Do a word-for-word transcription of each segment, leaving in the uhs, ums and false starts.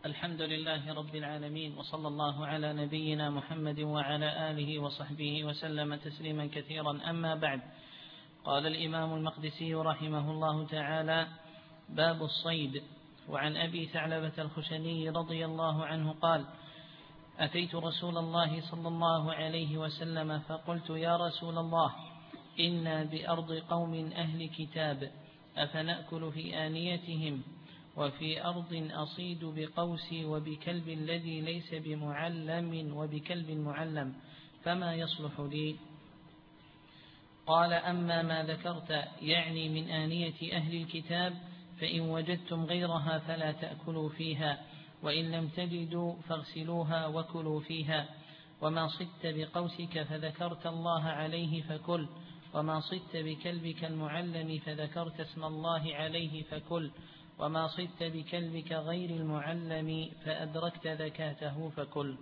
الحمد لله رب العالمين، وصلى الله على نبينا محمد وعلى آله وصحبه وسلم تسليما كثيرا. أما بعد، قال الإمام المقدسي رحمه الله تعالى: باب الصيد. وعن أبي ثعلبة الخشني رضي الله عنه قال: أتيت رسول الله صلى الله عليه وسلم فقلت: يا رسول الله، إنا بأرض قوم أهل كتاب، أفنأكل في آنيتهم؟ وفي أرض أصيد بقوسي وبكلب الذي ليس بمعلم وبكلب معلم، فما يصلح لي؟ قال: أما ما ذكرت، يعني من آنية أهل الكتاب، فإن وجدتم غيرها فلا تأكلوا فيها، وإن لم تجدوا فاغسلوها وكلوا فيها. وما صدت بقوسك فذكرت الله عليه فكل، وما صدت بكلبك المعلم فذكرت اسم الله عليه فكل، وما صدت بكلبك غير المعلم فأدركت ذكاته فكل.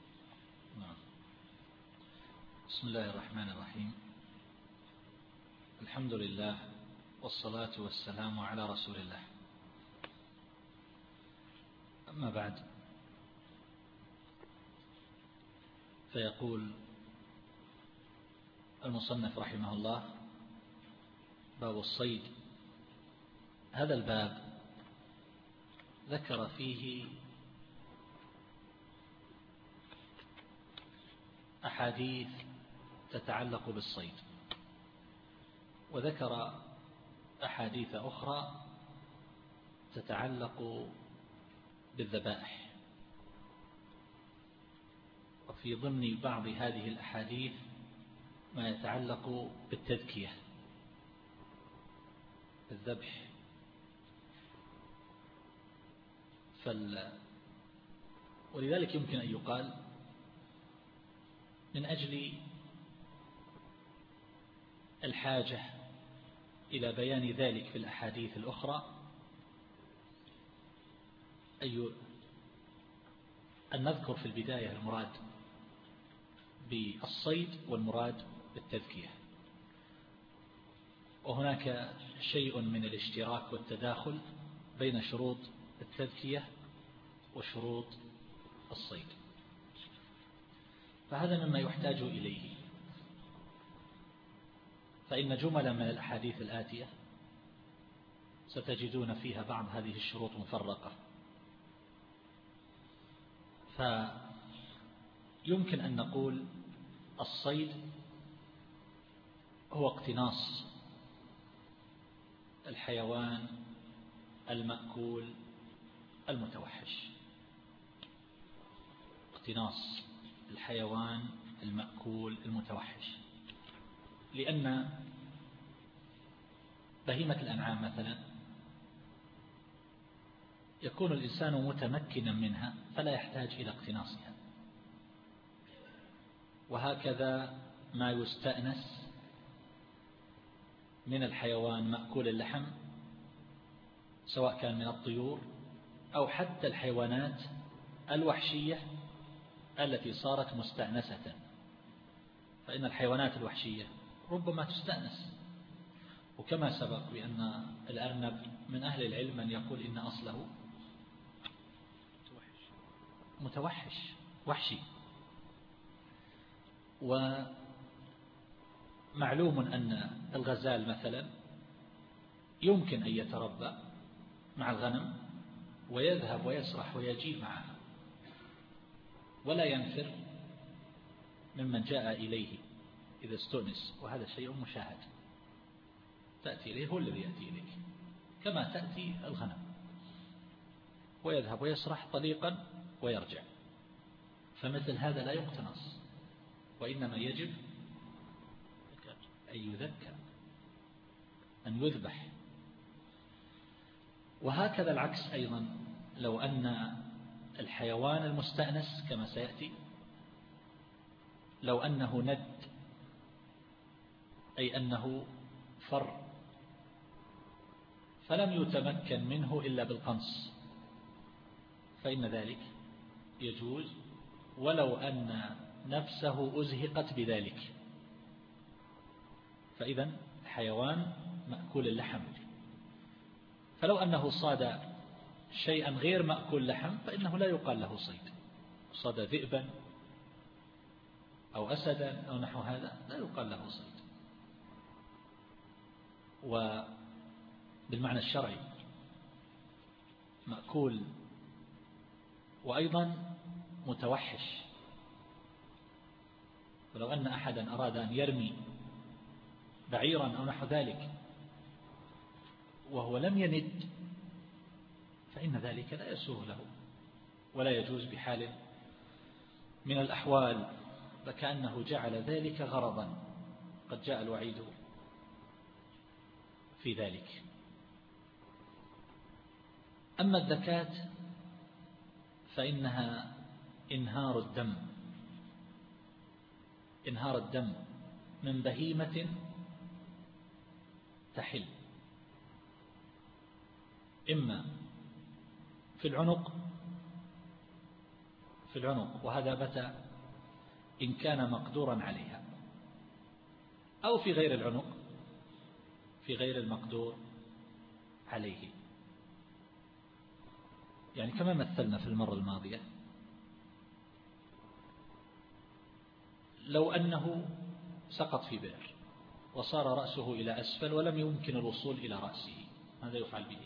بسم الله الرحمن الرحيم. الحمد لله، والصلاة والسلام على رسول الله. أما بعد، فيقول المصنف رحمه الله: باب الصيد. هذا الباب ذكر فيه أحاديث تتعلق بالصيد، وذكر أحاديث أخرى تتعلق بالذبائح. وفي ضمن بعض هذه الأحاديث ما يتعلق بالتذكية، بالذبح. فال... ولذلك يمكن أن يقال من أجل الحاجة إلى بيان ذلك في الأحاديث الأخرى أي أن نذكر في البداية المراد بالصيد والمراد بالتذكية. وهناك شيء من الاشتراك والتداخل بين شروط التذكية وشروط الصيد، فهذا مما يحتاج إليه. فإن جملا من الأحاديث الآتية ستجدون فيها بعض هذه الشروط مفرقة، فيمكن أن نقول الصيد هو اقتناص الحيوان المأكول المتوحش، اقتناص الحيوان المأكول المتوحش. لأن بهيمة الأنعام مثلا يكون الإنسان متمكنا منها فلا يحتاج إلى اقتناصها، وهكذا ما يستأنس من الحيوان مأكول اللحم، سواء كان من الطيور أو حتى الحيوانات الوحشية التي صارت مستأنسة. فإن الحيوانات الوحشية ربما تستأنس، وكما سبق بأن الأرنب من أهل العلم من يقول إن أصله متوحش وحشي. ومعلوم أن الغزال مثلا يمكن أن يتربى مع الغنم ويذهب ويسرح ويجيء معها، ولا ينفر ممن جاء إليه إذا استؤنس، وهذا شيء مشاهد. تأتي إليه هو الذي يأتي إليك، كما تأتي الغنم ويذهب ويسرح طليقا ويرجع. فمثل هذا لا يقتنص، وإنما يجب أن يذكى، أن يذبح. وهكذا العكس أيضا، لو أن الحيوان المستأنس كما سيأتي لو أنه ند، أي أنه فر، فلم يتمكن منه إلا بالقنص، فإن ذلك يجوز ولو أن نفسه أزهقت بذلك. فإذا حيوان مأكول اللحم، فلو أنه صاد شيئا غير مأكول لحم فإنه لا يقال له صيد. صاد ذئبا أو أسدا أو نحو هذا لا يقال له صيد. وبالمعنى الشرعي مأكول وأيضا متوحش. ولو أن أحدا أراد أن يرمي بعيرا أو نحو ذلك وهو لم يند فإن ذلك لا يسوغ له ولا يجوز بحال من الأحوال، فكأنه جعل ذلك غرضا، قد جاء الوعيد في ذلك. أما الزكاة فإنها إنهار الدم، إنهار الدم من بهيمة تحل، إما في العنق في العنق وهذا متى إن كان مقدورا عليها، أو في غير العنق في غير المقدور عليه. يعني كما مثلنا في المرة الماضية، لو أنه سقط في بئر وصار رأسه إلى أسفل ولم يمكن الوصول إلى رأسه، ماذا يفعل به؟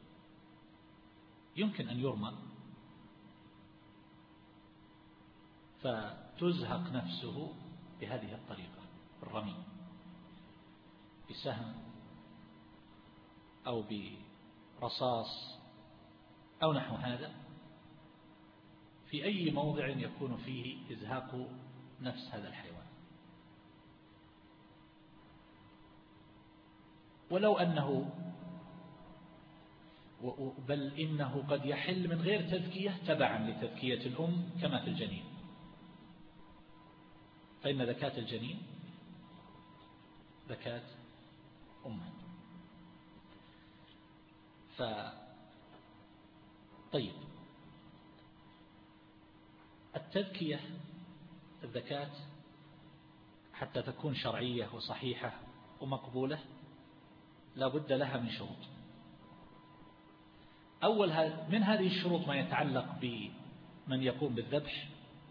يمكن أن يرمى فتزهق نفسه بهذه الطريقة، الرمي بسهم أو برصاص أو نحو هذا في أي موضع يكون فيه إزهاق نفس هذا الحيوان. ولو أنه بل إنه قد يحل من غير تذكية تبعا لتذكية الأم كما في الجنين، فإن زكاة الجنين زكاة أمه. ف طيب التذكية الزكاة حتى تكون شرعية وصحيحة ومقبولة لا بد لها من شروط. أول من هذه الشروط ما يتعلق بمن يقوم بالذبح،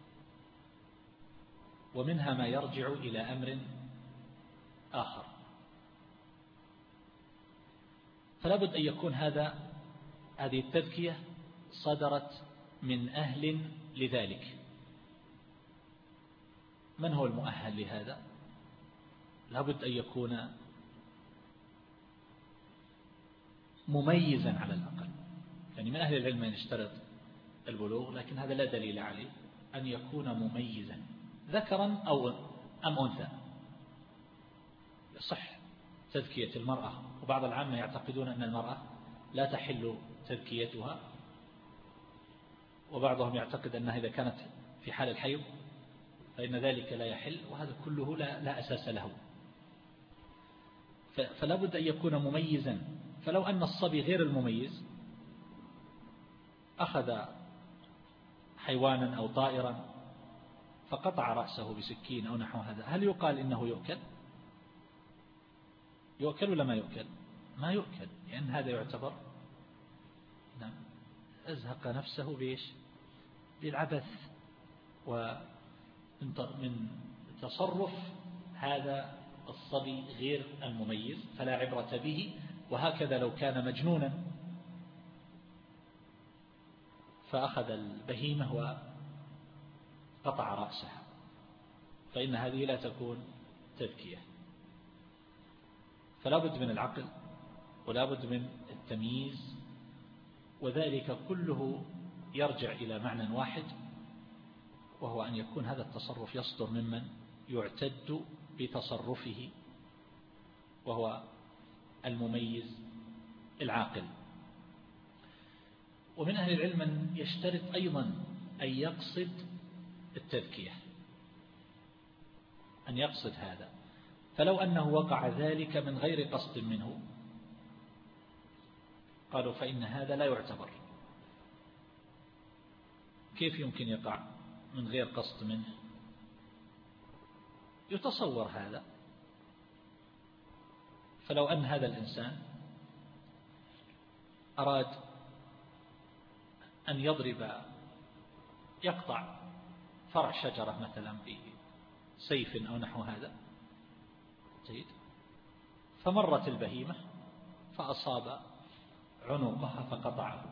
ومنها ما يرجع إلى أمر آخر. فلا بد أن يكون هذا هذه التذكية صدرت من أهل لذلك. من هو المؤهل لهذا؟ لا بد أن يكون مميزا على الأقل. يعني من أهل العلم من يشترط البلوغ، لكن هذا لا دليل عليه، أن يكون مميزا ذكرا أو أم أنثى. يصح تذكية المرأة، وبعض العامة يعتقدون أن المرأة لا تحل تذكيتها، وبعضهم يعتقد أنها إذا كانت في حال الحيض فإن ذلك لا يحل، وهذا كله لا, لا أساس له. فلا بد أن يكون مميزا. فلو أن الصبي غير المميز أخذ حيوانا أو طائرا فقطع رأسه بسكين أو نحو هذا، هل يقال إنه يؤكل؟ يؤكل ولا ما يؤكل؟ ما يؤكل، لأن هذا يعتبر نعم أزهق نفسه بإيش؟ بالعبث ومن تصرف هذا الصبي غير المميز، فلا عبرة به. وهكذا لو كان مجنونا فأخذ البهيمة وقطع رأسها فإن هذه لا تكون تذكية. فلا بد من العقل ولا بد من التمييز، وذلك كله يرجع إلى معنى واحد، وهو أن يكون هذا التصرف يصدر ممن يعتد بتصرفه، وهو المميز العاقل. ومن أهل العلم من يشترط أيضا أن يقصد التذكية، أن يقصد هذا. فلو أنه وقع ذلك من غير قصد منه قالوا فإن هذا لا يعتبر. كيف يمكن يقع من غير قصد منه؟ يتصور هذا. فلو أن هذا الإنسان أراد أن يضرب يقطع فرع شجرة مثلا بسيف أو نحو هذا، جيد، فمرت البهيمة فأصاب عنقها فقطعه،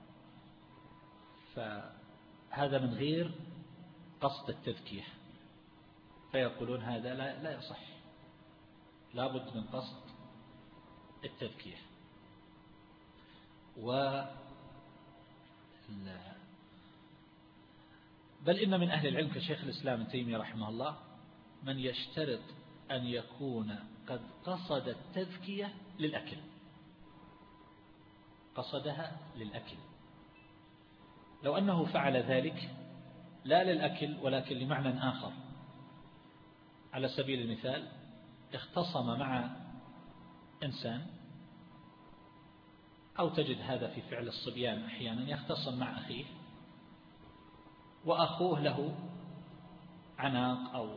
فهذا من غير قصد التذكية، فيقولون هذا لا, لا يصح، لا بد من قصد التذكية. و بل إن من أهل العلم كشيخ الإسلام ابن تيمية رحمه الله من يشترط أن يكون قد قصد التذكية للأكل، قصدها للأكل. لو أنه فعل ذلك لا للأكل ولكن لمعنى آخر، على سبيل المثال اختصم مع إنسان، أو تجد هذا في فعل الصبيان أحيانا، يختصم مع أخيه وأخوه له عناق أو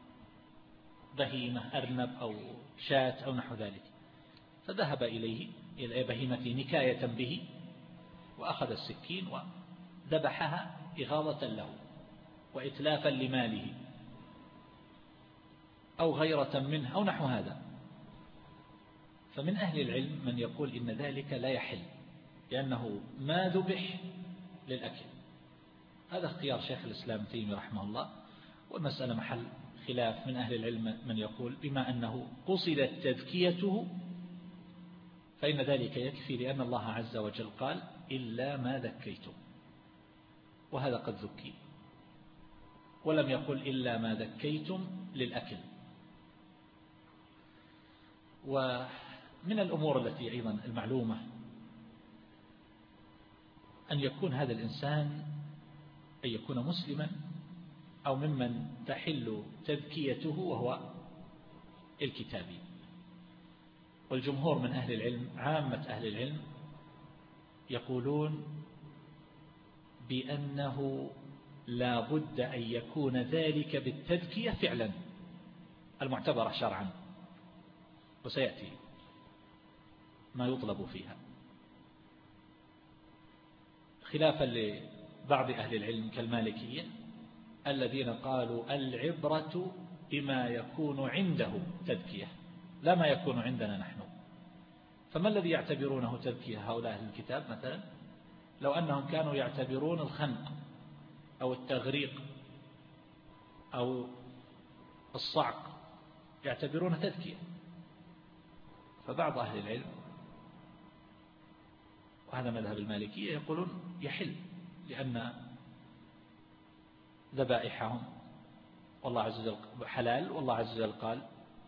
بهيمة أرنب أو شاة أو نحو ذلك، فذهب إليه إلى بهيمته نكاية به وأخذ السكين وذبحها إغاظة له وإتلافا لماله أو غيرة منه أو نحو هذا. فمن أهل العلم من يقول إن ذلك لا يحل لأنه ما ذبح للأكل. هذا اختيار شيخ الإسلام ابن تيمية رحمه الله، والمسألة محل خلاف من أهل العلم من يقول بما أنه قصدت تذكيته فإن ذلك يكفي، لأن الله عز وجل قال إلا ما ذكيتم، وهذا قد ذكي، ولم يقل إلا ما ذكيتم للأكل. ومن الأمور التي أيضا المعلومة أن يكون هذا الإنسان أن يكون مسلما أو ممن تحل تذكيته وهو الكتابي. والجمهور من أهل العلم، عامة أهل العلم، يقولون بأنه لا بد أن يكون ذلك بالتذكية فعلا المعتبرة شرعا، وسيأتي ما يطلب فيها، خلافا لبعض أهل العلم كالمالكية الذين قالوا العبرة بما يكون عنده تذكية لا ما يكون عندنا نحن. فما الذي يعتبرونه تذكية هؤلاء أهل الكتاب؟ مثلا لو أنهم كانوا يعتبرون الخنق أو التغريق أو الصعق يعتبرون تذكية، فبعض أهل العلم وهذا مذهب المالكية يقولون يحل، لأن ذبائحهم والله عز وجل حلال، والله عز وجل قال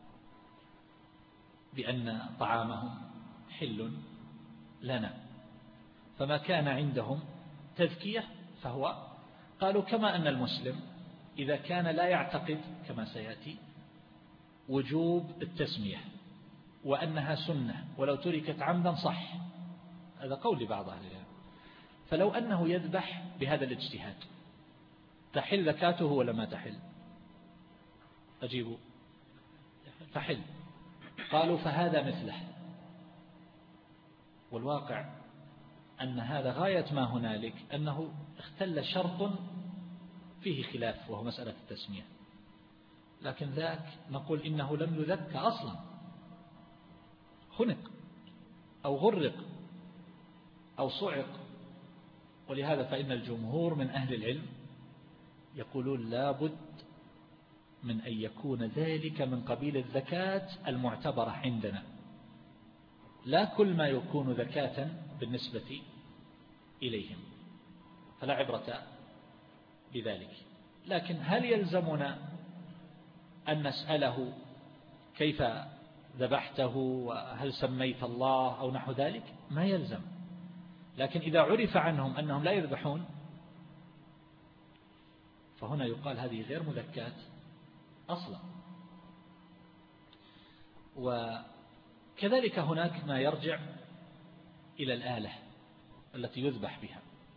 بأن طعامهم حل لنا، فما كان عندهم تذكية فهو، قالوا كما أن المسلم إذا كان لا يعتقد كما سيأتي وجوب التسمية وأنها سنة ولو تركت عمدا صح، هذا قول لبعض أهل العلم، فلو أنه يذبح بهذا الاجتهاد تحل زكاته ولا ما تحل؟ أجيبوا تحل. قالوا فهذا مثله، والواقع أن هذا غاية ما هنالك أنه اختل شرط فيه خلاف وهو مسألة التسمية، لكن ذاك نقول إنه لم يذك أصلا، خنق أو غرق أو صعق. ولهذا فإن الجمهور من أهل العلم يقولون لا بد من أن يكون ذلك من قبيل الزكاة المعتبرة عندنا، لا كل ما يكون زكاة بالنسبة إليهم، فلا عبرة بذلك. لكن هل يلزمنا أن نسأله كيف ذبحته وهل سميت الله أو نحو ذلك؟ ما يلزم. لكن إذا عرف عنهم أنهم لا يذبحون فهنا يقال هذه غير مذكاة أصلا. وكذلك هناك ما يرجع إلى الآلة التي يذبح بها،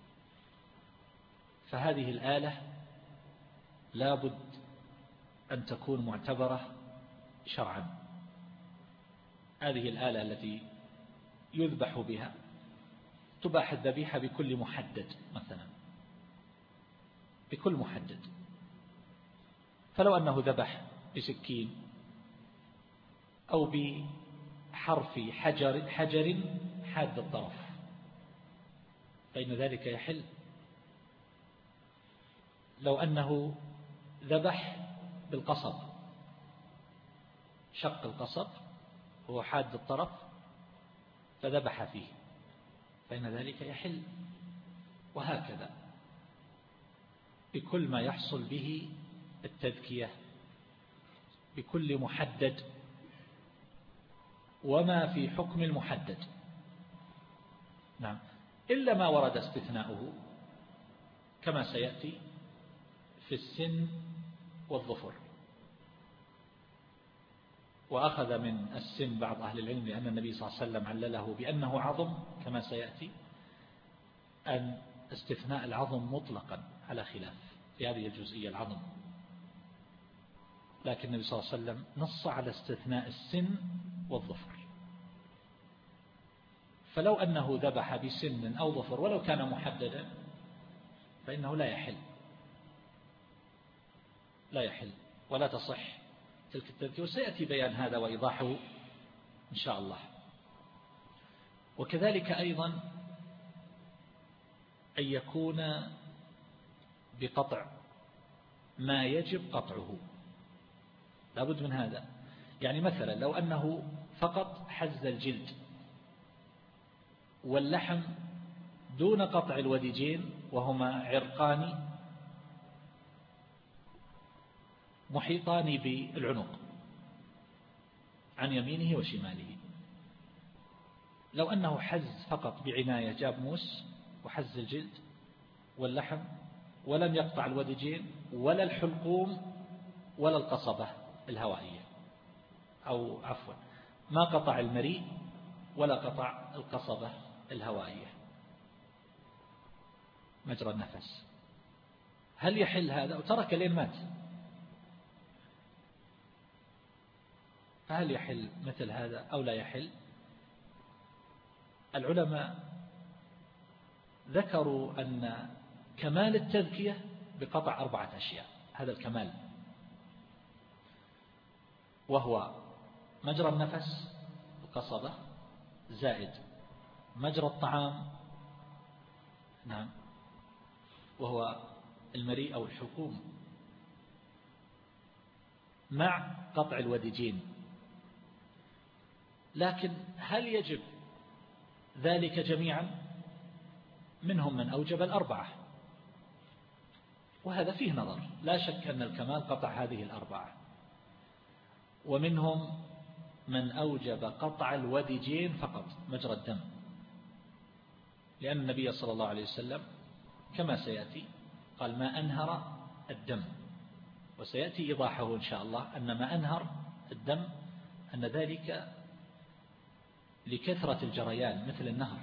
فهذه الآلة لا بد أن تكون معتبرة شرعا. هذه الآلة التي يذبح بها تباح الذبيحة بكل محدد مثلا، بكل محدد. فلو أنه ذبح بسكين أو بحرف حجر حجر حاد الطرف فإن ذلك يحل. لو أنه ذبح بالقصب، شق القصب هو حاد الطرف فذبح فيه فإن ذلك يحل. وهكذا بكل ما يحصل به التذكية، بكل محدد وما في حكم المحدد. نعم، إلا ما ورد استثناؤه كما سيأتي في السن والظفر. وأخذ من السن بعض أهل العلم لأن النبي صلى الله عليه وسلم علله بأنه عظم كما سيأتي، أن استثناء العظم مطلقا على خلاف في هذه الجزئية العظم، لكن النبي صلى الله عليه وسلم نص على استثناء السن والظفر. فلو أنه ذبح بسن أو ظفر ولو كان محددا فإنه لا يحل، لا يحل ولا تصح تلك التذكية، وسيأتي بيان هذا وإيضاحه إن شاء الله. وكذلك أيضا أن يكون بقطع ما يجب قطعه، لا بد من هذا. يعني مثلا لو أنه فقط حز الجلد واللحم دون قطع الوديجين وهما عرقان محيطان بالعنق عن يمينه وشماله، لو أنه حز فقط بعناية، جاب موس وحز الجلد واللحم ولم يقطع الوديجين ولا الحلقوم ولا القصبة الهوائية، أو عفوا ما قطع المريء ولا قطع القصبة الهوائية مجرى النفس، هل يحل هذا؟ وترك لين مات، فهل يحل مثل هذا أو لا يحل؟ العلماء ذكروا أن كمال التذكية بقطع أربعة أشياء، هذا الكمال، وهو مجرى النفس القصبة زائد مجرى الطعام، نعم، وهو المريء أو الحلقوم، مع قطع الوديجين. لكن هل يجب ذلك جميعا؟ منهم من أوجب الأربعة، وهذا فيه نظر، لا شك أن الكمال قطع هذه الأربعة، ومنهم من أوجب قطع الوديجين فقط مجرى الدم، لأن النبي صلى الله عليه وسلم كما سيأتي قال ما أنهر الدم، وسيأتي إيضاحه إن شاء الله أن ما أنهر الدم أن ذلك لكثرة الجريان مثل النهر،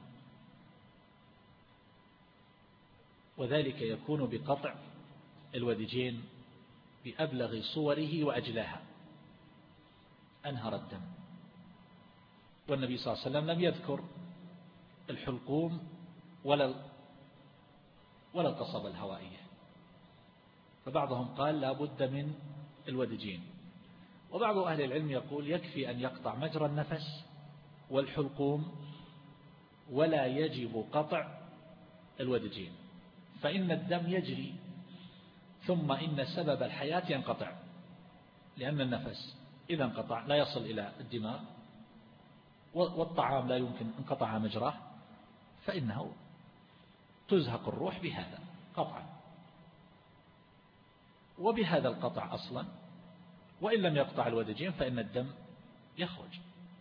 وذلك يكون بقطع الوديجين بأبلغ صوره وأجلاها، أنهر الدم. والنبي صلى الله عليه وسلم لم يذكر الحلقوم ولا ولا القصبة الهوائية، فبعضهم قال لا بد من الوديجين، وبعض أهل العلم يقول يكفي أن يقطع مجرى النفس والحلقوم ولا يجب قطع الوديجين، فإن الدم يجري ثم إن سبب الحياة ينقطع، لأن النفس إذا انقطع لا يصل إلى الدماغ، والطعام لا يمكن انقطع مجراه، فإنه تزهق الروح بهذا قطعا، وبهذا القطع أصلا، وإن لم يقطع الوديجين فإن الدم يخرج.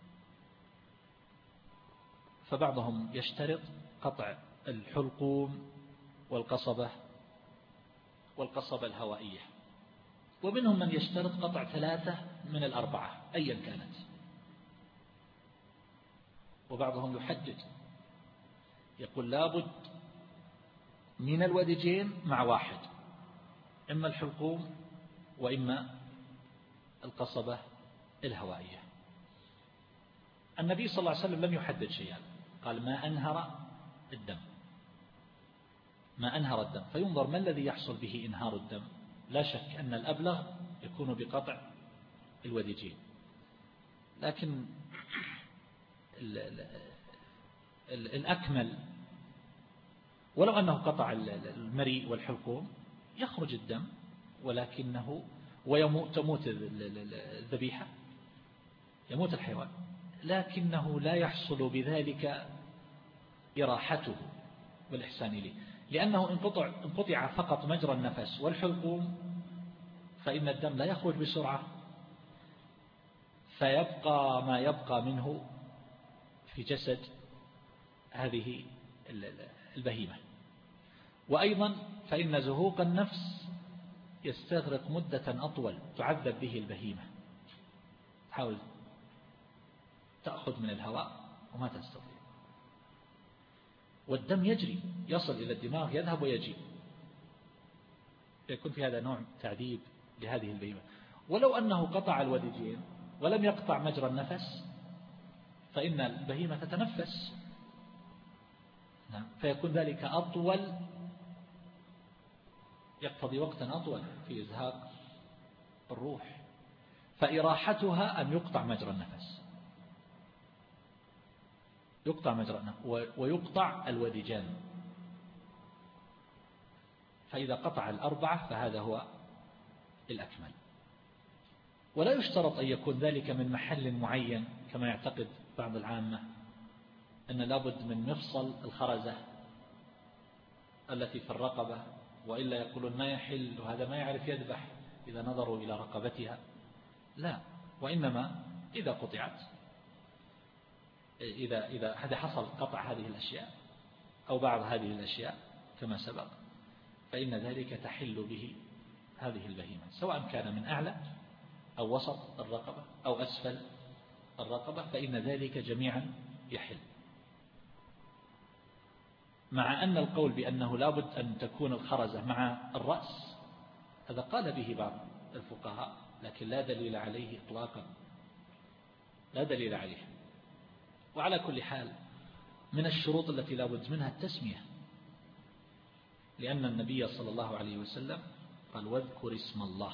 فبعضهم يشترط قطع الحلقوم والقصبة والقصبة الهوائية، ومنهم من يشترط قطع ثلاثة من الأربعة أيا كانت، وبعضهم يحدد يقول لابد من الوديجين مع واحد، إما الحلقوم وإما القصبة الهوائية. النبي صلى الله عليه وسلم لم يحدد شيئا، قال ما أنهر الدم، ما أنهر الدم، فينظر ما الذي يحصل به إنهار الدم. لا شك أن الأبلغ يكون بقطع الوديجين، لكن الأكمل ولو أنه قطع المريء والحلقوم يخرج الدم، ولكنه ويموت تموت الذبيحة، يموت الحيوان، لكنه لا يحصل بذلك إراحته والإحسان إليه، لأنه انقطع انقطع فقط مجرى النفس والحلقوم، فإن الدم لا يخرج بسرعة، فيبقى ما يبقى منه في جسد هذه البهيمة. وأيضا فإن زهوق النفس يستغرق مدة أطول تعذب به البهيمة، تحاول تأخذ من الهواء وما تستطيع، والدم يجري يصل إلى الدماغ يذهب ويجي، يكون في هذا نوع تعذيب لهذه البهيمة. ولو أنه قطع الوديجين ولم يقطع مجرى النفس فإن البهيمة تتنفس، فيكون ذلك أطول، يقتضي وقتا أطول في إزهاق الروح، فإراحتها أن يقطع مجرى النفس، يقطع مجرى النفس ويقطع الوديجان، فإذا قطع الأربعة فهذا هو الأكمل. ولا يشترط أن يكون ذلك من محل معين كما يعتقد بعض العامة أن لابد من مفصل الخرزة التي في الرقبة، وإلا يقولون ما يحل وهذا ما يعرف يذبح إذا نظروا إلى رقبتها. لا، وإنما إذا قطعت، إذا إذا هذا حصل قطع هذه الأشياء أو بعض هذه الأشياء كما سبق، فإن ذلك تحل به هذه البهيمة، سواء كان من أعلى أو وسط الرقبة أو أسفل الرقبة، فإن ذلك جميعا يحل. مع أن القول بأنه لابد أن تكون الخرزة مع الرأس هذا قال به بعض الفقهاء، لكن لا دليل عليه إطلاقا، لا دليل عليه. وعلى كل حال من الشروط التي لابد منها التسمية، لأن النبي صلى الله عليه وسلم قال واذكر اسم الله،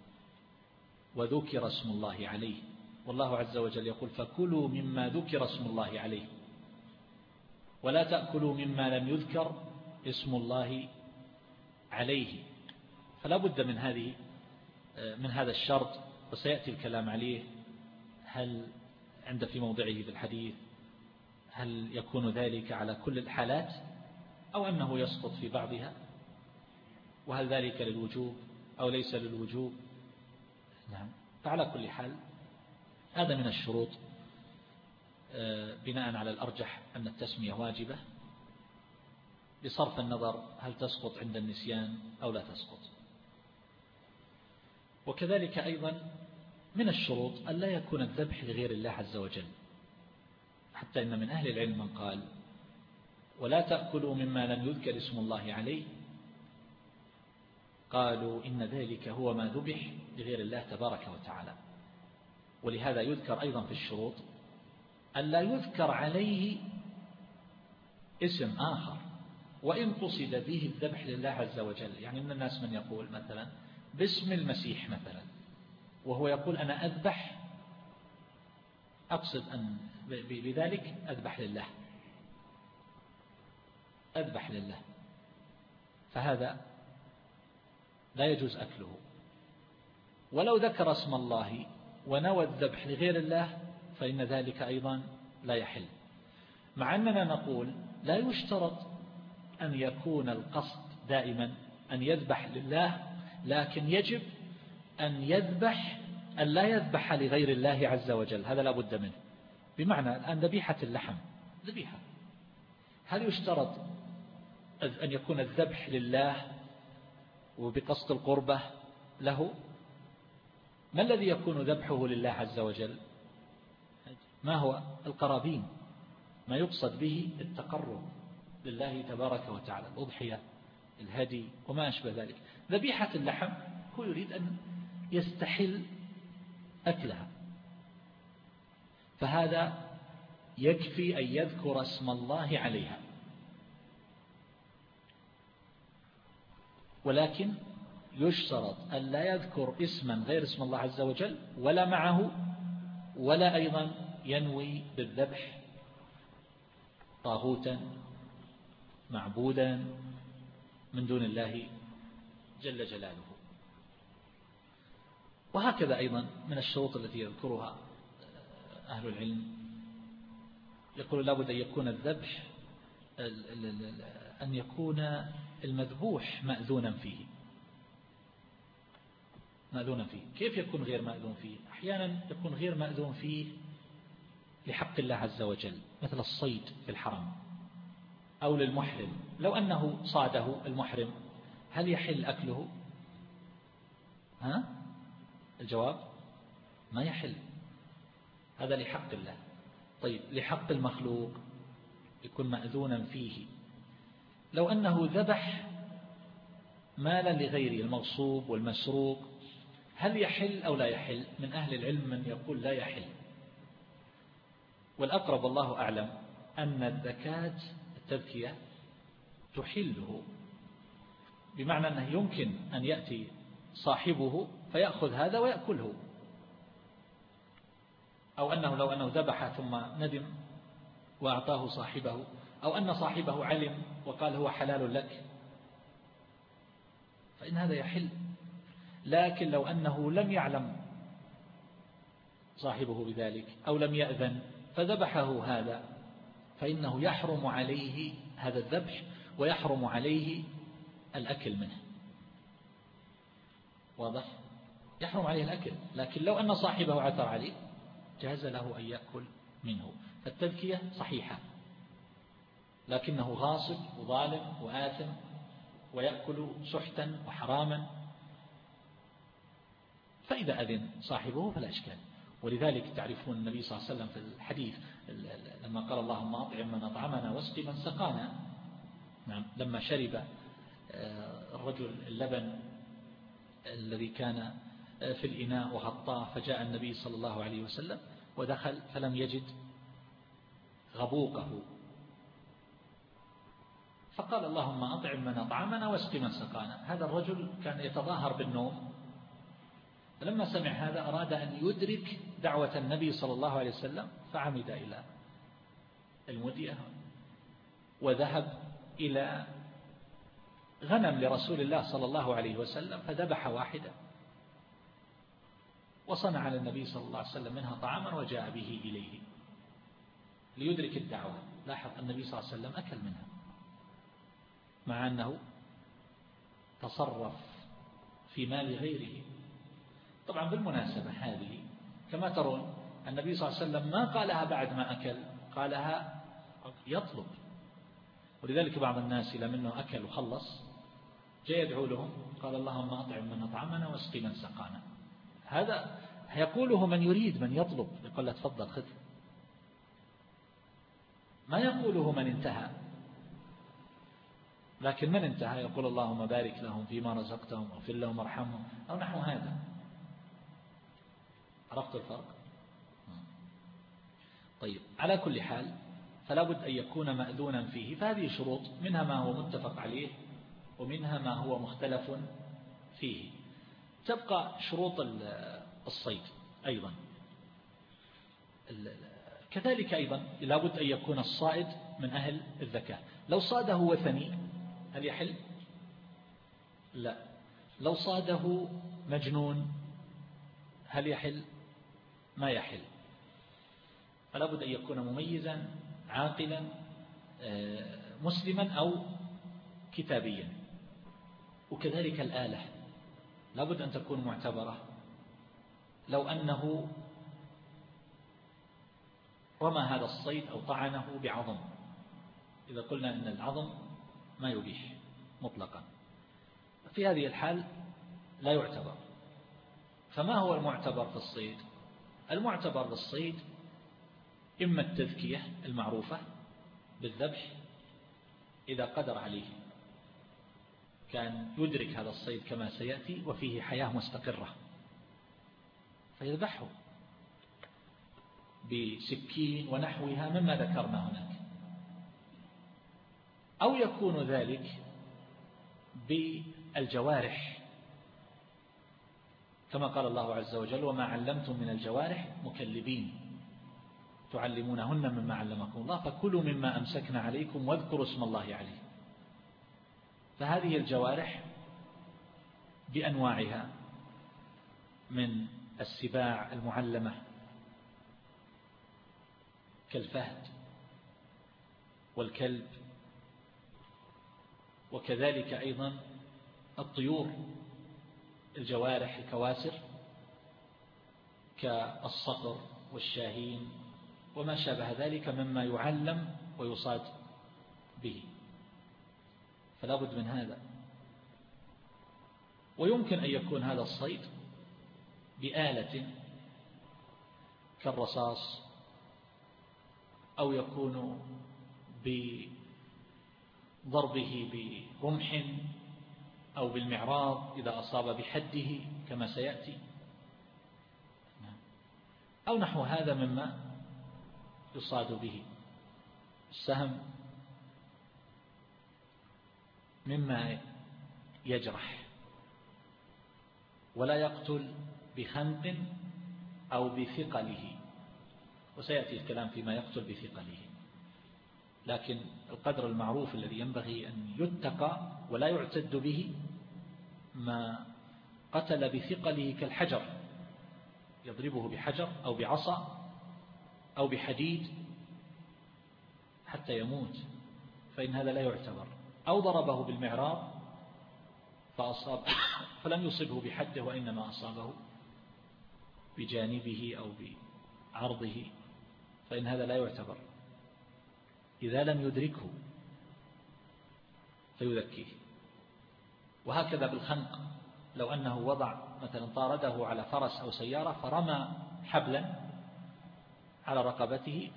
وذكر اسم الله عليه، والله عز وجل يقول فكلوا مما ذكر اسم الله عليه ولا تأكلوا مما لم يذكر اسم الله عليه. فلا بد من هذه من هذا الشرط، وسيأتي الكلام عليه، هل عند في موضعه في الحديث هل يكون ذلك على كل الحالات أو أنه يسقط في بعضها، وهل ذلك للوجوب أو ليس للوجوب. نعم، فعلى كل حال هذا من الشروط، بناء على الأرجح أن التسمية واجبة بصرف النظر هل تسقط عند النسيان أو لا تسقط. وكذلك أيضا من الشروط أن لا يكون الذبح لغير الله عز وجل، حتى إن من أهل العلم من قال ولا تأكلوا مما لم يذكر اسم الله عليه، قالوا إن ذلك هو ما ذبح لغير الله تبارك وتعالى. ولهذا يذكر أيضا في الشروط أن لا يذكر عليه اسم آخر، وإن قصد به الذبح لله عز وجل. يعني من الناس من يقول مثلا باسم المسيح مثلا، وهو يقول أنا أذبح أقصد أن بذلك أذبح لله، أذبح لله، فهذا لا يجوز أكله. ولو ذكر اسم الله ونوى الذبح لغير الله فإن ذلك أيضا لا يحل، مع أننا نقول لا يشترط أن يكون القصد دائما أن يذبح لله، لكن يجب أن يذبح أن لا يذبح لغير الله عز وجل، هذا لا بد منه. بمعنى الآن ذبيحة اللحم ذبيحة، هل يشترط أن يكون الذبح لله وبقصد القربة له؟ ما الذي يكون ذبحه لله عز وجل؟ ما هو؟ القرابين، ما يقصد به التقرب لله تبارك وتعالى، الأضحية، الهدي وما أشبه ذلك. ذبيحة اللحم هو يريد أن يستحل أكلها، فهذا يكفي أن يذكر اسم الله عليها، ولكن يشترط أن لا يذكر اسما غير اسم الله عز وجل ولا معه، ولا أيضا ينوي بالذبح طاغوتا معبودا من دون الله جل جلاله. وهكذا أيضا من الشروط التي يذكرها أهل العلم، يقول لابد أن يكون الذبح أن يكون المذبوح مأذونا فيه. مأذونا فيه كيف يكون غير مأذون فيه؟ أحيانا يكون غير مأذون فيه لحق الله عز وجل، مثل الصيد في الحرم، أو للمحرم لو أنه صاده المحرم هل يحل أكله؟ ها؟ الجواب ما يحل، هذا لحق الله. طيب لحق المخلوق يكون مأذونا فيه، لو أنه ذبح مالا لغيره المغصوب والمسروق هل يحل أو لا يحل؟ من أهل العلم من يقول لا يحل، والأقرب والله أعلم أن الزكاة التذكية تحله، بمعنى أنه يمكن أن يأتي صاحبه فيأخذ هذا ويأكله، أو أنه لو أنه ذبح ثم ندم وأعطاه صاحبه، أو أن صاحبه علم وقال هو حلال لك، فإن هذا يحل. لكن لو أنه لم يعلم صاحبه بذلك أو لم يأذن فذبحه هذا، فإنه يحرم عليه هذا الذبح ويحرم عليه الأكل منه. واضح؟ يحرم عليه الأكل، لكن لو أن صاحبه عثر عليه جاز له أن يأكل منه. فالتذكية صحيحة، لكنه غاصب وظالم وآثم ويأكل سحتا وحراما، فإذا أذن صاحبه فلا إشكال. ولذلك تعرفون النبي صلى الله عليه وسلم في الحديث لما قال اللهم أطعم من أطعمنا واسق من سقانا، نعم، لما شرب الرجل اللبن الذي كان في الإناء وغطاه، فجاء النبي صلى الله عليه وسلم ودخل فلم يجد غبوقه، فقال اللهم أطعم من أطعمنا واسق من سقانا. هذا الرجل كان يتظاهر بالنوم، فلما سمع هذا أراد أن يدرك دعوة النبي صلى الله عليه وسلم، فعمد إلى المدية وذهب إلى غنم لرسول الله صلى الله عليه وسلم فذبح واحدة وصنع على النبي صلى الله عليه وسلم منها طعاما وجاء به إليه ليدرك الدعوة. لاحظ النبي صلى الله عليه وسلم أكل منها مع أنه تصرف في مال غيره. طبعا بالمناسبة هذه كما ترون النبي صلى الله عليه وسلم ما قالها بعد ما أكل، قالها يطلب. ولذلك بعض الناس إلى منه أكل وخلص جاء يدعو لهم قال اللهم أطعم من أطعمنا واسقي من سقانا. هذا يقوله من يريد، من يطلب، يقول له تفضل خذ، ما يقوله من انتهى. لكن من انتهى يقول اللهم بارك لهم فيما رزقتهم واغفر لهم وارحمهم أو نحو هذا. عرفت الفرق؟ طيب، على كل حال فلا بد أن يكون مأذونا فيه. فهذه شروط، منها ما هو متفق عليه ومنها ما هو مختلف فيه. تبقى شروط الصيد أيضا كذلك، أيضا لا بد أن يكون الصائد من أهل الذكاء. لو صاده وثني هل يحل؟ لا. لو صاده مجنون هل يحل؟ ما يحل. فلا بد أن يكون مميزا عاقلا مسلما أو كتابيا. وكذلك الآلة لا بد أن تكون معتبرة. لو أنه رمى هذا الصيد أو طعنه بعظم، إذا قلنا أن العظم ما يبيح مطلقا، في هذه الحال لا يعتبر. فما هو المعتبر في الصيد؟ المعتبر للصيد إما التذكية المعروفة بالذبح إذا قدر عليه، كان يدرك هذا الصيد كما سيأتي وفيه حياة مستقرة فيذبحه بسكين ونحوها مما ذكرنا هناك، أو يكون ذلك الجوارح، كما قال الله عز وجل: وما علمتم من الجوارح مكلبين تعلمونهن مما علمكم الله فكلوا مما أمسكنا عليكم واذكروا اسم الله عليه. فهذه الجوارح بأنواعها من السباع المعلمة كالفهد والكلب، وكذلك أيضا الطيور الجوارح الكواسر كالصقر والشاهين وما شابه ذلك مما يعلم ويصاد به، فلا بد من هذا. ويمكن أن يكون هذا الصيد بآلة كالرصاص، أو يكون بضربه برمح أو بالمعراض إذا أصاب بحده كما سيأتي، أو نحو هذا مما يصاد به. السهم مما يجرح ولا يقتل بخنق أو بثقله، وسيأتي الكلام فيما يقتل بثقله، لكن القدر المعروف الذي ينبغي أن يتقى ولا يعتد به ما قتل بثقله كالحجر، يضربه بحجر أو بعصا أو بحديد حتى يموت، فإن هذا لا يعتبر. أو ضربه بالمعراض فأصاب فلم يصبه بحده وإنما أصابه بجانبه أو بعرضه، فإن هذا لا يعتبر إذا لم يدركه فيذكيه. وهكذا بالخنق، لو أنه وضع مثلا طارده على فرس أو سيارة فرمى حبلا على رقبته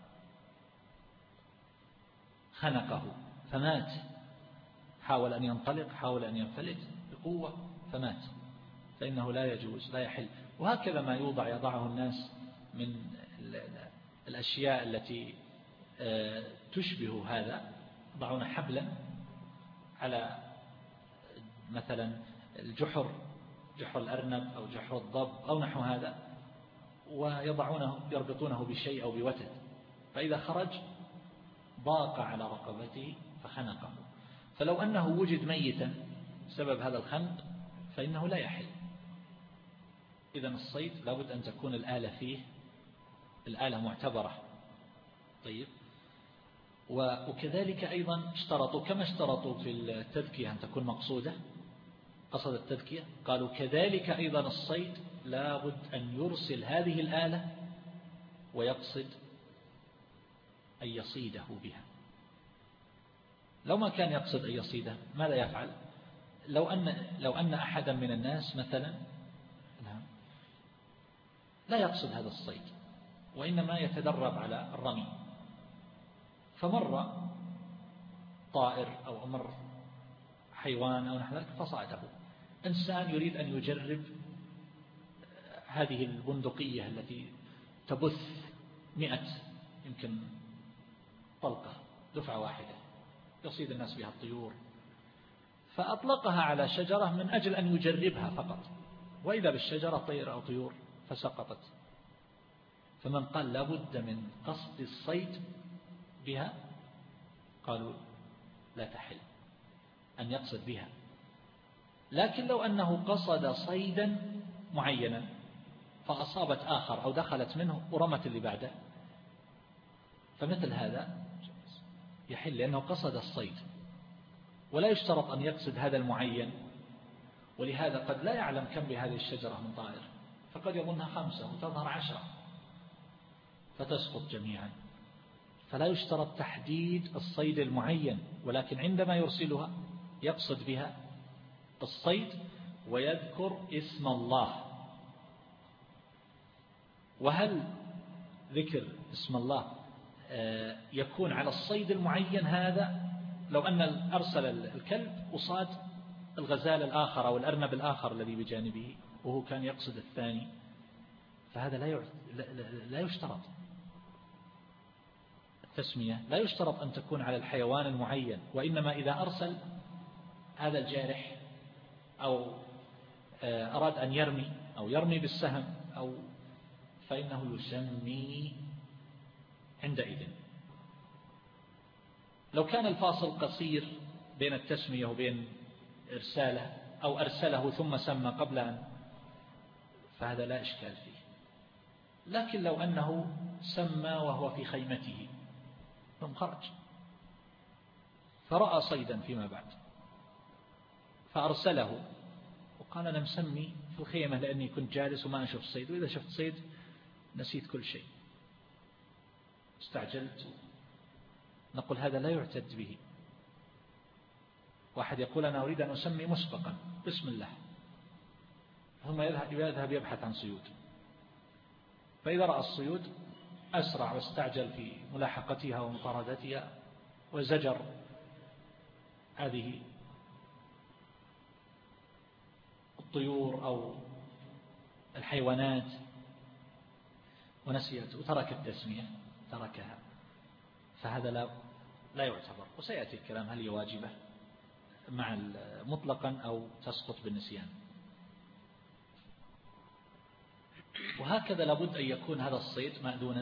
فخنقه فمات، حاول أن ينطلق، حاول أن ينفلت بقوة فمات، فإنه لا يجوز، لا يحل. وهكذا ما يوضع يضعه الناس من الأشياء التي تشبه هذا، يضعون حبلا على مثلا الجحر، جحر الأرنب أو جحر الضب أو نحو هذا، ويضعونه يربطونه بشيء أو بوتد، فإذا خرج ضاق على رقبته فخنقه. فلو أنه وجد ميتا بسبب هذا الخنق فإنه لا يحل. إذن الصيد لابد أن تكون الآلة فيه الآلة معتبرة. طيب، وكذلك أيضا اشترطوا كما اشترطوا في التذكية أن تكون مقصودة، قصد التذكية، قالوا كذلك أيضا الصيد لابد أن يرسل هذه الآلة ويقصد أن يصيده بها. لو ما كان يقصد أن يصيده ماذا يفعل؟ لو أن لو أن أحدا من الناس مثلا لا يقصد هذا الصيد وإنما يتدرب على الرمي، فمر طائر أو أمر حيوان أو نحو ذلك فصاده. إنسان يريد أن يجرب هذه البندقية التي تبث مئة يمكن طلقة دفعة واحدة يصيد الناس بها الطيور، فأطلقها على شجرة من أجل أن يجربها فقط، وإذا بالشجرة طير أو طيور فسقطت. فمن قال لابد من قصد الصيد بها قالوا لا تحل أن يقصد بها. لكن لو أنه قصد صيدا معينا فأصابت آخر أو دخلت منه ورمت اللي بعده فمثل هذا يحل، لأنه قصد الصيد، ولا يشترط أن يقصد هذا المعين. ولهذا قد لا يعلم كم بهذه الشجرة من طائر، فقد يظنها خمسة وتظهر عشرة فتسقط جميعا. فلا يشترط تحديد الصيد المعين، ولكن عندما يرسلها يقصد بها الصيد ويذكر اسم الله. وهل ذكر اسم الله يكون على الصيد المعين هذا؟ لو أن أرسل الكلب وصاد الغزال الآخر أو الأرنب الآخر الذي بجانبه وهو كان يقصد الثاني، فهذا لا لا يشترط التسمية، لا يشترط أن تكون على الحيوان المعين، وإنما إذا أرسل هذا الجارح أو أراد أن يرمي أو يرمي بالسهم أو فإنه يسمي عندئذ. لو كان الفاصل قصير بين التسمية وبين إرساله أو أرسله ثم سمى قبل أن، فهذا لا إشكال فيه. لكن لو أنه سمى وهو في خيمته ثم خرج فرأى صيدا فيما بعد فأرسله وقال أنا مسمي في الخيمة لأني كنت جالس وما أشوف صيد، وإذا شفت صيد نسيت كل شيء استعجلت، نقول هذا لا يعتد به. واحد يقول أنا أريد أن أسمي مسبقا بسم الله ثم يذهب يبحث عن صيود، فإذا رأى الصيود أسرع واستعجل في ملاحقتها ومطاردتها وزجر هذه الطيور أو الحيوانات ونسيت وترك التسمية تركها، فهذا لا لا يعتبر. وسيأتي الكلام هل هي واجبة مع مطلقا أو تسقط بالنسيان. وهكذا لابد أن يكون هذا الصيد مأذونا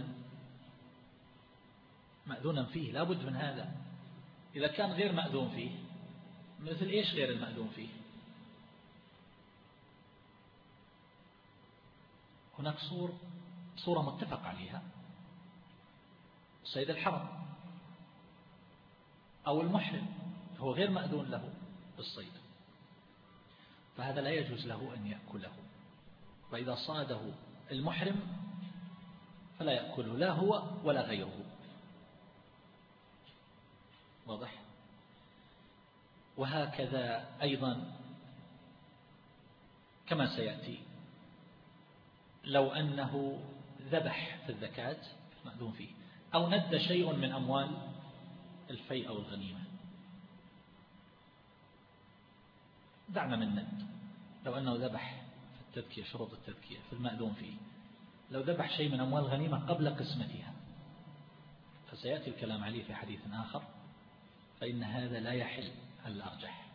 مأذونا فيه، لابد من هذا. إذا كان غير مأذون فيه، مثل إيش غير المأذون فيه؟ هناك صور صورة متفق عليها، صيد الحرم أو المحرم هو غير مأذون له بالصيد، فهذا لا يجوز له أن يأكله. فإذا صاده المحرم فلا يأكله لا هو ولا غيره. واضح؟ وهكذا أيضا كما سيأتي لو أنه ذبح في الزكاة مأذون فيه، أو ند شيء من أموال الفيء أو الغنيمة. دعنا من ند، لو أنه ذبح في التذكية، شروط التذكية في المأذون فيه، لو ذبح شيء من أموال الغنيمة قبل قسمتها فسيأتي الكلام عليه في حديث آخر، فإن هذا لا يحل على الأرجح.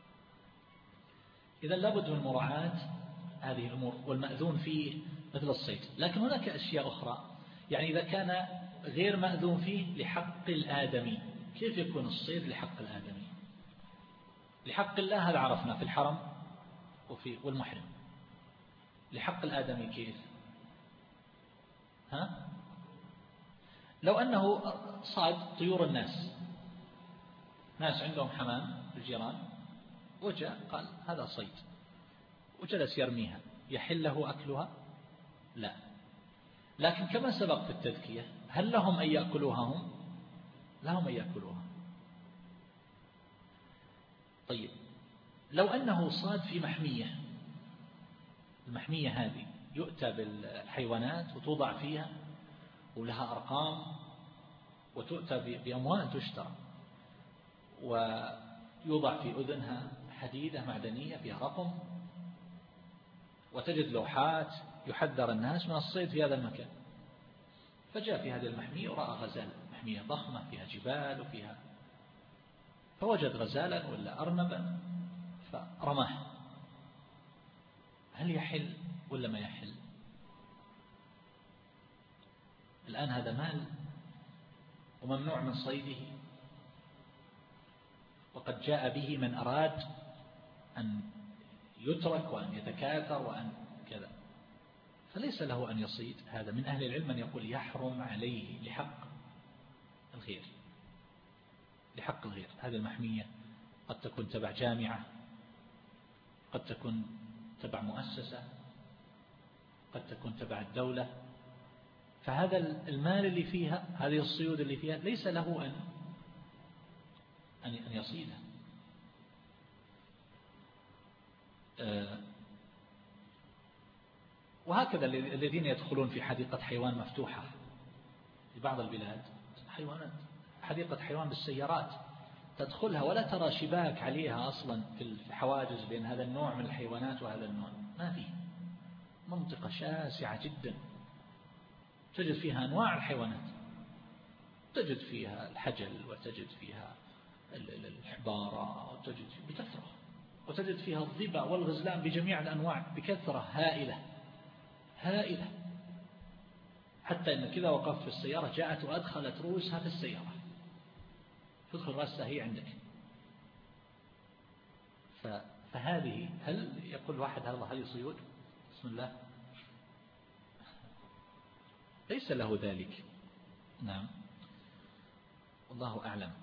إذا لابد من مراعاة هذه الأمور. والمأذون فيه مثل الصيد، لكن هناك أشياء أخرى، يعني إذا كان غير مأذون فيه لحق الآدمي، كيف يكون الصيد لحق الآدمي؟ لحق الله هذا عرفنا في الحرم وفي والمحرم. لحق الآدمي كيف؟ ها؟ لو أنه صاد طيور الناس، ناس عندهم حمام في الجيران وجاء قال هذا صيد وجلس يرميها، يحل له أكلها؟ لا. لكن كما سبق في التذكية، هل لهم أن يأكلوها هم؟ لهم أن يأكلوها. طيب لو أنه صاد في محمية، المحمية هذه يؤتى بالحيوانات وتوضع فيها ولها أرقام وتؤتى بأموال تشترى، ويوضع في أذنها حديدة معدنية فيها رقم، وتجد لوحات يحذر الناس من الصيد في هذا المكان. فجاء في هذه المحمية ورأى غزال، محمية ضخمة فيها جبال وفيها، فوجد غزالا ولا أرنبا فرماه، هل يحل ولا ما يحل؟ الآن هذا مال وممنوع من صيده، وقد جاء به من أراد أن يترك وأن يتكاثر وأن كذا، فليس له أن يصيد. هذا من أهل العلم من يقول يحرم عليه لحق الغير، لحق الغير. هذه المحمية قد تكون تبع جامعة، قد تكون تبع مؤسسة، قد تكون تبع الدولة، فهذا المال اللي فيها، هذه الصيود اللي فيها، ليس له أن أن يصيدها. وهكذا الذين يدخلون في حديقة حيوان مفتوحة في بعض البلاد، حيوانات حديقة حيوان بالسيارات تدخلها ولا ترى شباك عليها أصلا في الحواجز بين هذا النوع من الحيوانات وهذا النوع، ما في، منطقة شاسعة جدا تجد فيها أنواع الحيوانات، تجد فيها الحجل وتجد فيها الحبارة وتجد بكثرة وتجد فيها الظبا والغزلان بجميع الأنواع بكثرة هائلة هائلة، حتى إن كذا وقفت في السيارة جاءت وأدخلت رؤوسها في السيارة، تدخل رأسها هي عندك. فهذه هل يقول واحد هذا هل صيود؟ بسم الله، ليس له ذلك. نعم والله أعلم.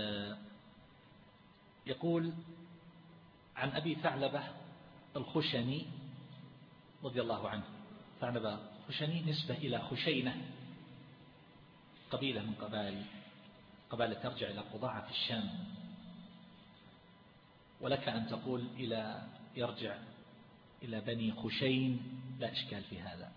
يقول عن أبي ثعلبة الخشني رضي الله عنه. ثعلبة الخشني نسبة إلى خشينة، قبيلة من قبائل قبائل ترجع إلى قضاعة في الشام، ولك أن تقول إلى يرجع إلى بني خشين، لا إشكال في هذا.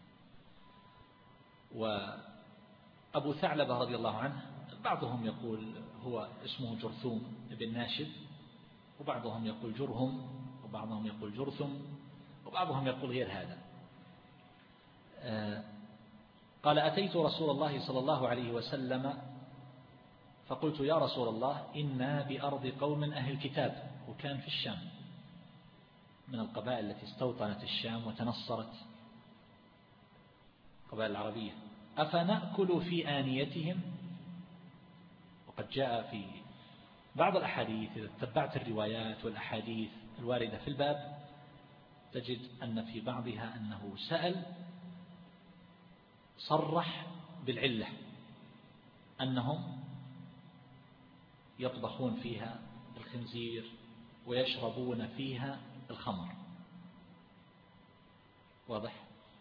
وأبو ثعلبة رضي الله عنه بعضهم يقول هو اسمه جرثوم بن ناشد، وبعضهم يقول جرهم، وبعضهم يقول جرثم، وبعضهم يقول غير هذا. قال أتيت رسول الله صلى الله عليه وسلم فقلت يا رسول الله إنا بأرض قوم أهل كتاب، وكان في الشام من القبائل التي استوطنت الشام وتنصرت، القبائل العربية، أفنأكل في آنيتهم؟ وقد جاء في بعض الأحاديث إذا تتبعت الروايات والأحاديث الواردة في الباب تجد أن في بعضها أنه سأل صرح بالعلة أنهم يطبخون فيها الخنزير ويشربون فيها الخمر. واضح؟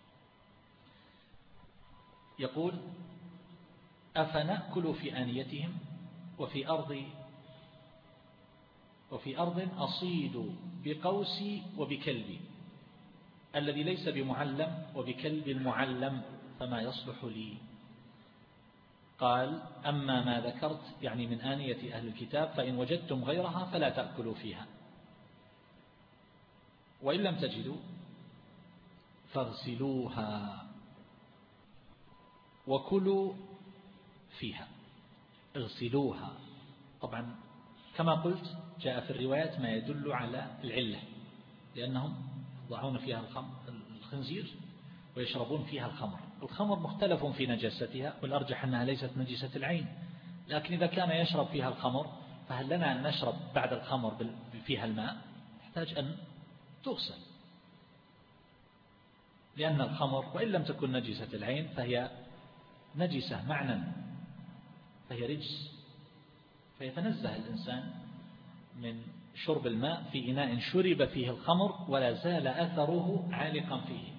يقول أفنأكل في آنيتهم وفي أرض وفي أرض أصيد بقوسي وبكلبي الذي ليس بمعلم وبكلب المعلم فما يصلح لي. قال أما ما ذكرت يعني من آنية أهل الكتاب فإن وجدتم غيرها فلا تأكلوا فيها، وإن لم تجدوا فاغسلوها وكلوا فيها. اغسلوها طبعا كما قلت جاء في الروايات ما يدل على العلة، لأنهم يضعون فيها الخنزير ويشربون فيها الخمر. الخمر مختلف في نجاستها، والأرجح أنها ليست نجسة العين، لكن إذا كان يشرب فيها الخمر فهل لنا أن نشرب بعد الخمر فيها الماء؟ تحتاج أن تغسل، لأن الخمر وإن لم تكن نجسة العين فهي نجسة معنى، فهي رجس، فيتنزه الإنسان من شرب الماء في إناء شرب فيه الخمر ولا زال أثره عالقا فيه.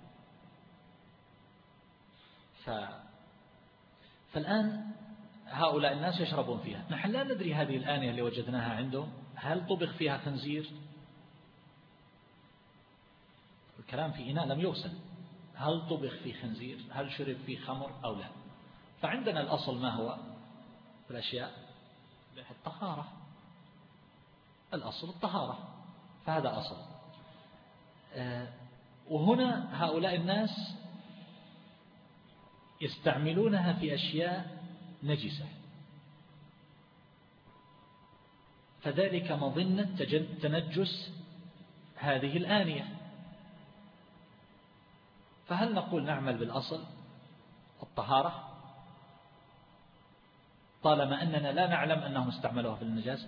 ف... فالآن هؤلاء الناس يشربون فيها، نحن لا ندري هذه الآنية اللي وجدناها عندهم هل طبخ فيها خنزير؟ الكلام في إناء لم يغسل، هل طبخ فيه خنزير؟ هل شرب فيه خمر أو لا؟ فعندنا الأصل ما هو في الأشياء؟ الطهارة، الأصل الطهارة، فهذا أصل. وهنا هؤلاء الناس يستعملونها في أشياء نجسة، فذلك مظنة تنجس هذه الآنية. فهل نقول نعمل بالأصل الطهارة طالما أننا لا نعلم أنهم استعملوها في النجاسة،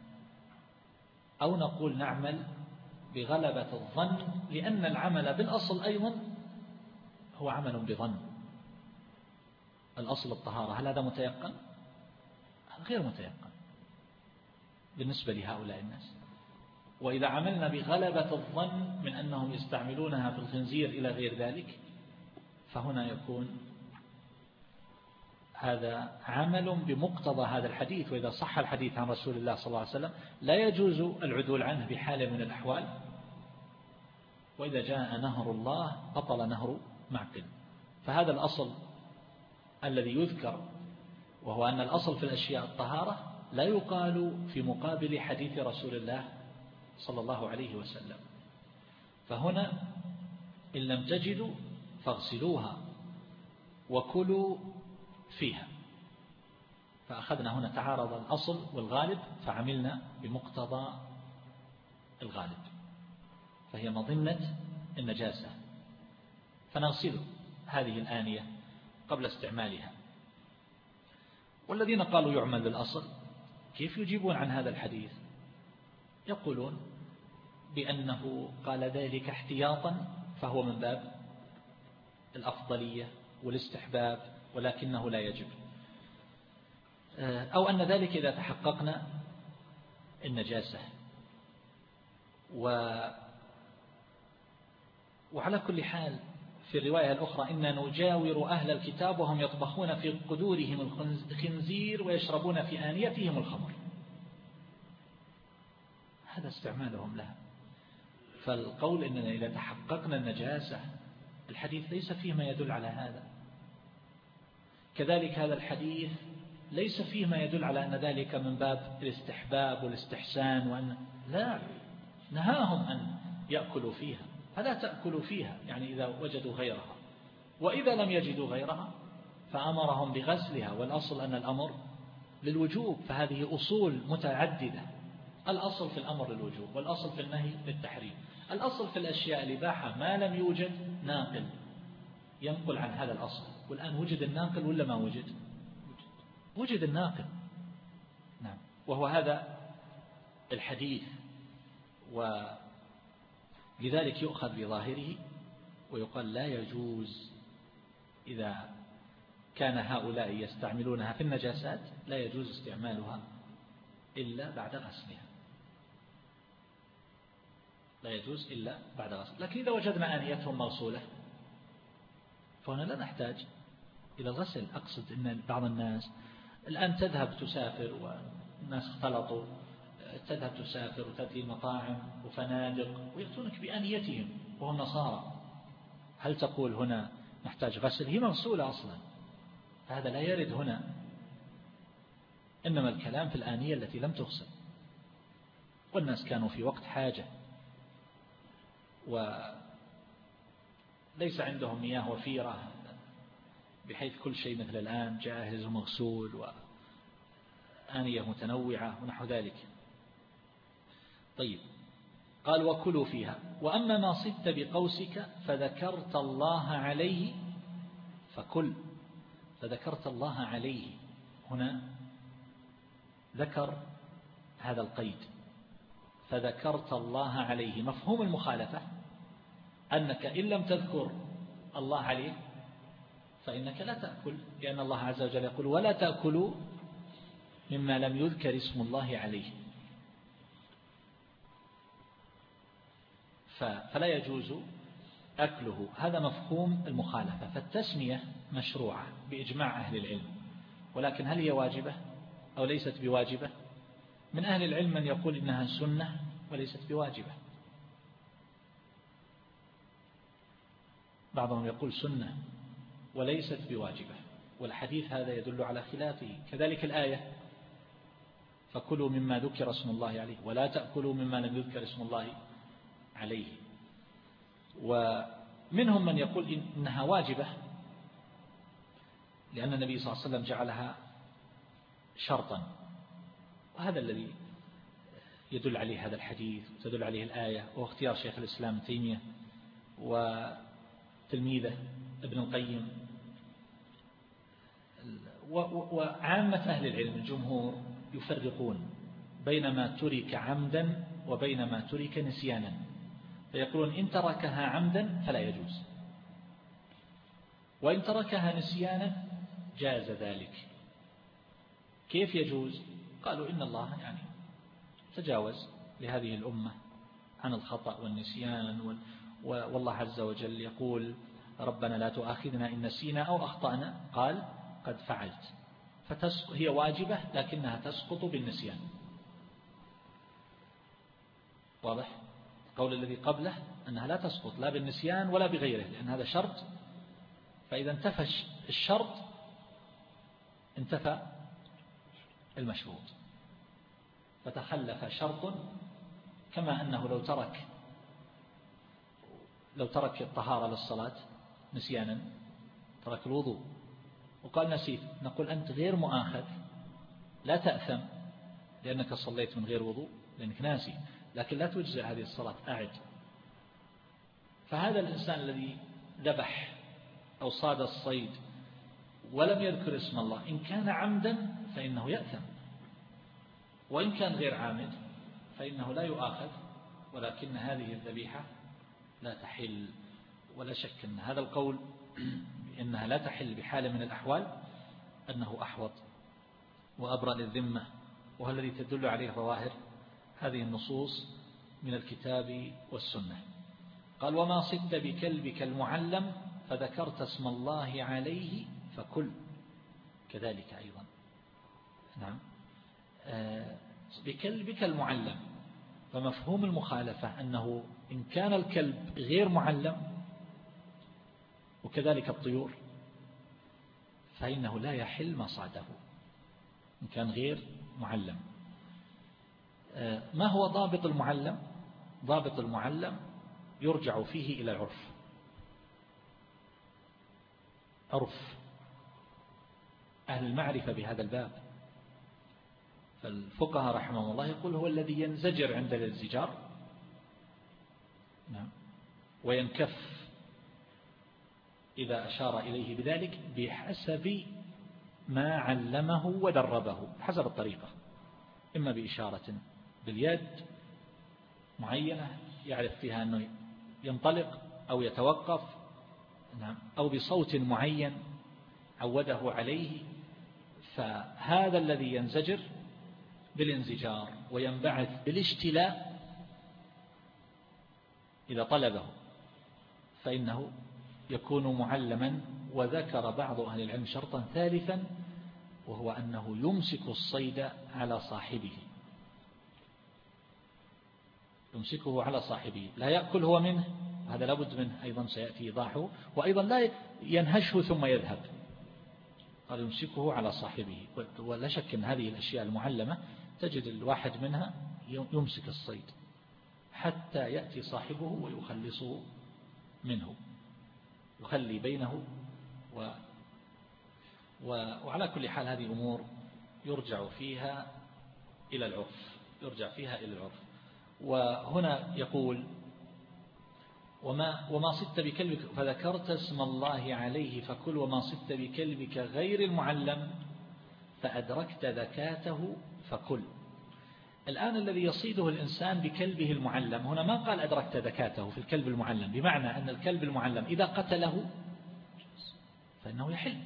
أو نقول نعمل بغلبة الظن، لأن العمل بالأصل أيضا هو عمل بظن. الأصل الطهارة، هل هذا متيقن؟ غير متيقن بالنسبة لهؤلاء الناس. وإذا عملنا بغلبة الظن من أنهم يستعملونها في الخنزير إلى غير ذلك، فهنا يكون هذا عمل بمقتضى هذا الحديث. وإذا صح الحديث عن رسول الله صلى الله عليه وسلم لا يجوز العدول عنه بحال من الأحوال. وإذا جاء نهر الله بطل نهر معقل. فهذا الأصل الذي يذكر، وهو أن الأصل في الأشياء الطهارة، لا يقال في مقابل حديث رسول الله صلى الله عليه وسلم. فهنا إن لم تجدوا فاغسلوها وكلوا فيها. فأخذنا هنا تعارض الأصل والغالب فعملنا بمقتضى الغالب، فهي مظنة النجاسة، فنغسل هذه الآنية قبل استعمالها. والذين قالوا يعمل بالأصل كيف يجيبون عن هذا الحديث؟ يقولون بأنه قال ذلك احتياطا فهو من باب الأفضلية والاستحباب ولكنه لا يجب، أو أن ذلك إذا تحققنا النجاسة. و وعلى كل حال في الرواية الأخرى إننا نجاور أهل الكتاب وهم يطبخون في قدورهم الخنزير ويشربون في آنيتهم الخمر، هذا استعمالهم لها. فالقول إننا إذا تحققنا النجاسة الحديث ليس فيه ما يدل على هذا. كذلك هذا الحديث ليس فيه ما يدل على أن ذلك من باب الاستحباب والاستحسان، وأن لا، نهاهم أن يأكلوا فيها، فلا تأكلوا فيها يعني إذا وجدوا غيرها، وإذا لم يجدوا غيرها فأمرهم بغسلها، والأصل أن الأمر للوجوب، فهذه أصول متعددة. الأصل في الأمر للوجوب، والأصل في النهي للتحريم. الأصل في الأشياء الإباحة ما لم يوجد ناقل ينقل عن هذا الأصل، والآن وجد الناقل ولا ما وجد؟ وجد الناقل، نعم، وهو هذا الحديث، ولذلك يؤخذ بظاهره ويقال لا يجوز إذا كان هؤلاء يستعملونها في النجاسات لا يجوز استعمالها إلا بعد غسلها، لا يجوز إلا بعد غسل. لكن إذا وجدنا آنيتهم موصولة فهنا لا نحتاج إلى الغسل. أقصد أن بعض الناس الآن تذهب تسافر، والناس اختلطوا، تذهب تسافر وتأتي مطاعم وفنادق ويأتونك بآنيتهم وهم نصارى، هل تقول هنا نحتاج غسل؟ هي مغسولة أصلا، هذا لا يرد هنا، إنما الكلام في الآنية التي لم تغسل. والناس كانوا في وقت حاجة وليس عندهم مياه وفيرة بحيث كل شيء مثل الآن جاهز ومغسول وآنية متنوعة ونحو ذلك. طيب، قال وكلوا فيها، وأما ما صدت بقوسك فذكرت الله عليه فكل. فذكرت الله عليه هنا ذكر هذا القيد، فذكرت الله عليه، مفهوم المخالفة أنك إن لم تذكر الله عليه فإنك لا تأكل، لأن الله عز وجل يقول ولا تأكلوا مما لم يذكر اسم الله عليه، فلا يجوز أكله. هذا مفهوم المخالفة. فالتسمية مشروعة بإجماع أهل العلم، ولكن هل هي واجبة أو ليست بواجبة؟ من أهل العلم من يقول إنها سنة وليست بواجبة، بعضهم يقول سنة وليست بواجبة، والحديث هذا يدل على خلافه. كذلك الآية فكلوا مما ذكر اسم الله عليه ولا تأكلوا مما لم يذكر اسم الله عليه. ومنهم من يقول إنها واجبة لأن النبي صلى الله عليه وسلم جعلها شرطا، وهذا الذي يدل عليه هذا الحديث وتدل عليه الآية، وهو اختيار شيخ الإسلام تيمية وتلميذه ابن القيم وعامة أهل العلم الجمهور يفرقون بين ما ترك عمدا وبين ما ترك نسيانا، فيقولون إن تركها عمدا فلا يجوز، وإن تركها نسيانا جاز ذلك. كيف يجوز؟ قالوا إن الله يعني تجاوز لهذه الأمة عن الخطأ والنسيان، والله عز وجل يقول ربنا لا تؤاخذنا إن نسينا أو أخطأنا، قال قد فعلت، فهي واجبة لكنها تسقط بالنسيان. واضح؟ قول الذي قبله أنها لا تسقط لا بالنسيان ولا بغيره، لأن هذا شرط، فإذا انتفى الشرط انتفى المشروط، فتخلف شرط، كما أنه لو ترك لو ترك الطهارة للصلاة نسيانا، ترك الوضوء وقال نسيت، نقول أنت غير مؤاخذ، لا تأثم لأنك صليت من غير وضوء لأنك ناسي، لكن لا تجزئ هذه الصلاة، أعد. فهذا الإنسان الذي ذبح أو صاد الصيد ولم يذكر اسم الله إن كان عمدا فإنه يأثم، وإن كان غير عامد فإنه لا يؤاخذ، ولكن هذه الذبيحة لا تحل. ولا شك أن هذا القول إنها لا تحل بحال من الأحوال أنه أحوط وأبرأ للذمة، وهو الذي تدل عليه ظواهر هذه النصوص من الكتاب والسنة. قال: وما صدت بكلبك المعلم فذكرت اسم الله عليه فكل. كذلك أيضا نعم بكلبك المعلم، فمفهوم المخالفة أنه إن كان الكلب غير معلم وكذلك الطيور فإنه لا يحل ما صاده إن كان غير معلم. ما هو ضابط المعلم؟ ضابط المعلم يرجع فيه إلى العرف، عرف أهل المعرفة بهذا الباب. فالفقهاء رحمه الله يقول هو الذي ينزجر عند الانزجار نعم وينكف إذا أشار إليه بذلك بحسب ما علمه ودربه، حسب الطريقة، إما بإشارة باليد معينة يعرف فيها أنه ينطلق أو يتوقف نعم، أو بصوت معين عوده عليه. فهذا الذي ينزجر بالانزجار وينبعث بالاشتلاء إذا طلبه فإنه يكون معلما. وذكر بعض أهل العلم شرطا ثالثا وهو أنه يمسك الصيد على صاحبه، يمسكه على صاحبه، لا يأكل هو منه، هذا لابد منه أيضا سيأتي إيضاحه، وأيضا لا ينهشه ثم يذهب، قال يمسكه على صاحبه. ولا شك أن هذه الأشياء المعلمة تجد الواحد منها يمسك الصيد حتى يأتي صاحبه ويخلصه منه، يخلي بينه و... و... وعلى كل حال هذه أمور يرجع فيها إلى العرف، يرجع فيها إلى العرف. وهنا يقول: وما, وما صدت بكلبك فذكرت اسم الله عليه فكل، وما صدت بكلبك غير المعلم فأدركت ذكاته فكل. الآن الذي يصيده الإنسان بكلبه المعلم هنا ما قال أدركت ذكاته في الكلب المعلم، بمعنى أن الكلب المعلم إذا قتله فإنه يحل.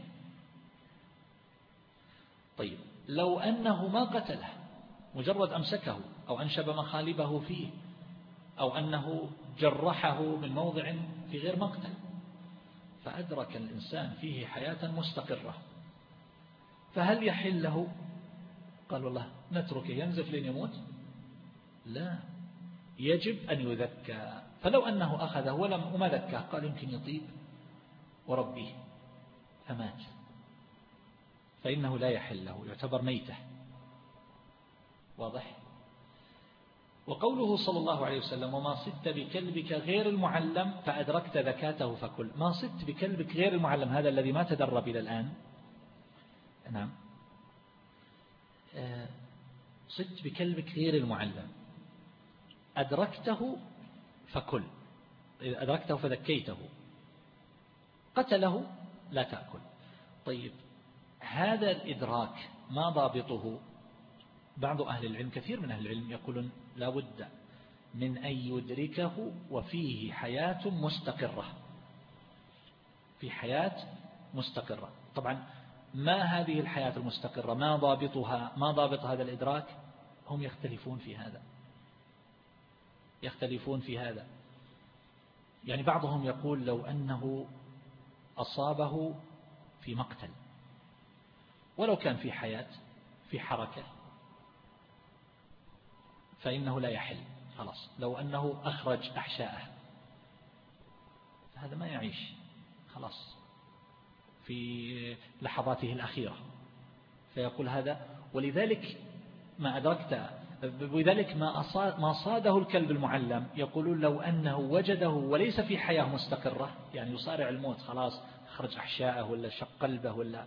طيب لو أنه ما قتله، مجرد أمسكه أو أنشب مخالبه فيه أو أنه جرحه من موضع في غير مقتل، فأدرك الإنسان فيه حياة مستقرة، فهل يحل له؟ قال والله نتركه ينزف لين يموت؟ لا، يجب أن يذكى. فلو أنه أخذه ولم وما ذكاه قال يمكن يطيب وربيه فمات، فإنه لا يحل له، يعتبر ميتة. واضح؟ وقوله صلى الله عليه وسلم: وما صدت بكلبك غير المعلم فأدركت ذكاته فكل. ما صدت بكلبك غير المعلم، هذا الذي ما تدرب إلى الآن، نعم، صدت بكلبك غير المعلم، أدركته فكل، إذا أدركته فذكيته، قتله لا تأكل. طيب هذا الإدراك ما ضابطه؟ بعض أهل العلم، كثير من أهل العلم يقولون لا بد من أن يدركه وفيه حياة مستقرة، في حياة مستقرة. طبعا ما هذه الحياة المستقرة؟ ما ضابطها؟ ما ضابط هذا الإدراك؟ هم يختلفون في هذا، يختلفون في هذا. يعني بعضهم يقول لو أنه أصابه في مقتل ولو كان في حياة في حركة فإنه لا يحل، خلاص. لو أنه أخرج أحشاءه هذا ما يعيش، خلاص في لحظاته الأخيرة، فيقول هذا. ولذلك ما أدركت، ولذلك ما أصاد ما صاده الكلب المعلم يقولون لو أنه وجده وليس في حياة مستقرة، يعني يصارع الموت، خلاص أخرج أحشاءه ولا شق قلبه ولا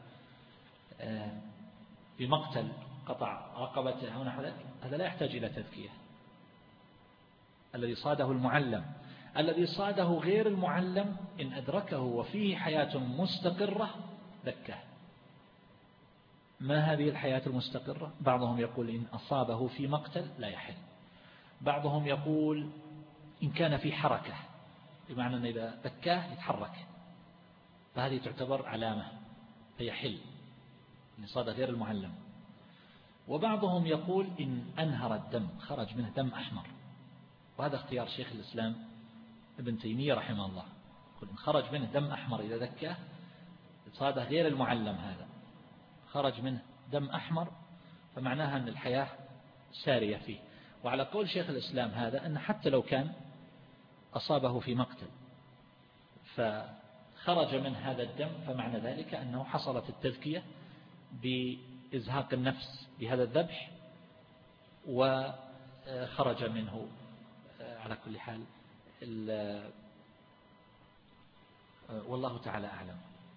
في مقتل قطع رقبته ونحو ذلك، هذا لا يحتاج إلى تذكية، الذي صاده المعلم. الذي صاده غير المعلم إن أدركه وفيه حياة مستقرة ذكاه. ما هذه الحياة المستقرة؟ بعضهم يقول إن أصابه في مقتل لا يحل، بعضهم يقول إن كان في حركة، بمعنى أن إذا ذكاه يتحرك، فهذه تعتبر علامة فيحل إن صاد غير المعلم. وبعضهم يقول إن أنهر الدم، خرج منه دم أحمر، وهذا اختيار شيخ الإسلام ابن تيمية رحمه الله، يقول إن خرج منه دم أحمر إذا ذكاه صاد غير المعلم، هذا خرج منه دم أحمر فمعناها أن الحياة سارية فيه. وعلى قول شيخ الإسلام هذا أن حتى لو كان أصابه في مقتل فخرج من هذا الدم فمعنى ذلك أنه حصلت التذكية بإزهاق النفس بهذا الذبح وخرج منه على كل حال. والله تعالى أعلم.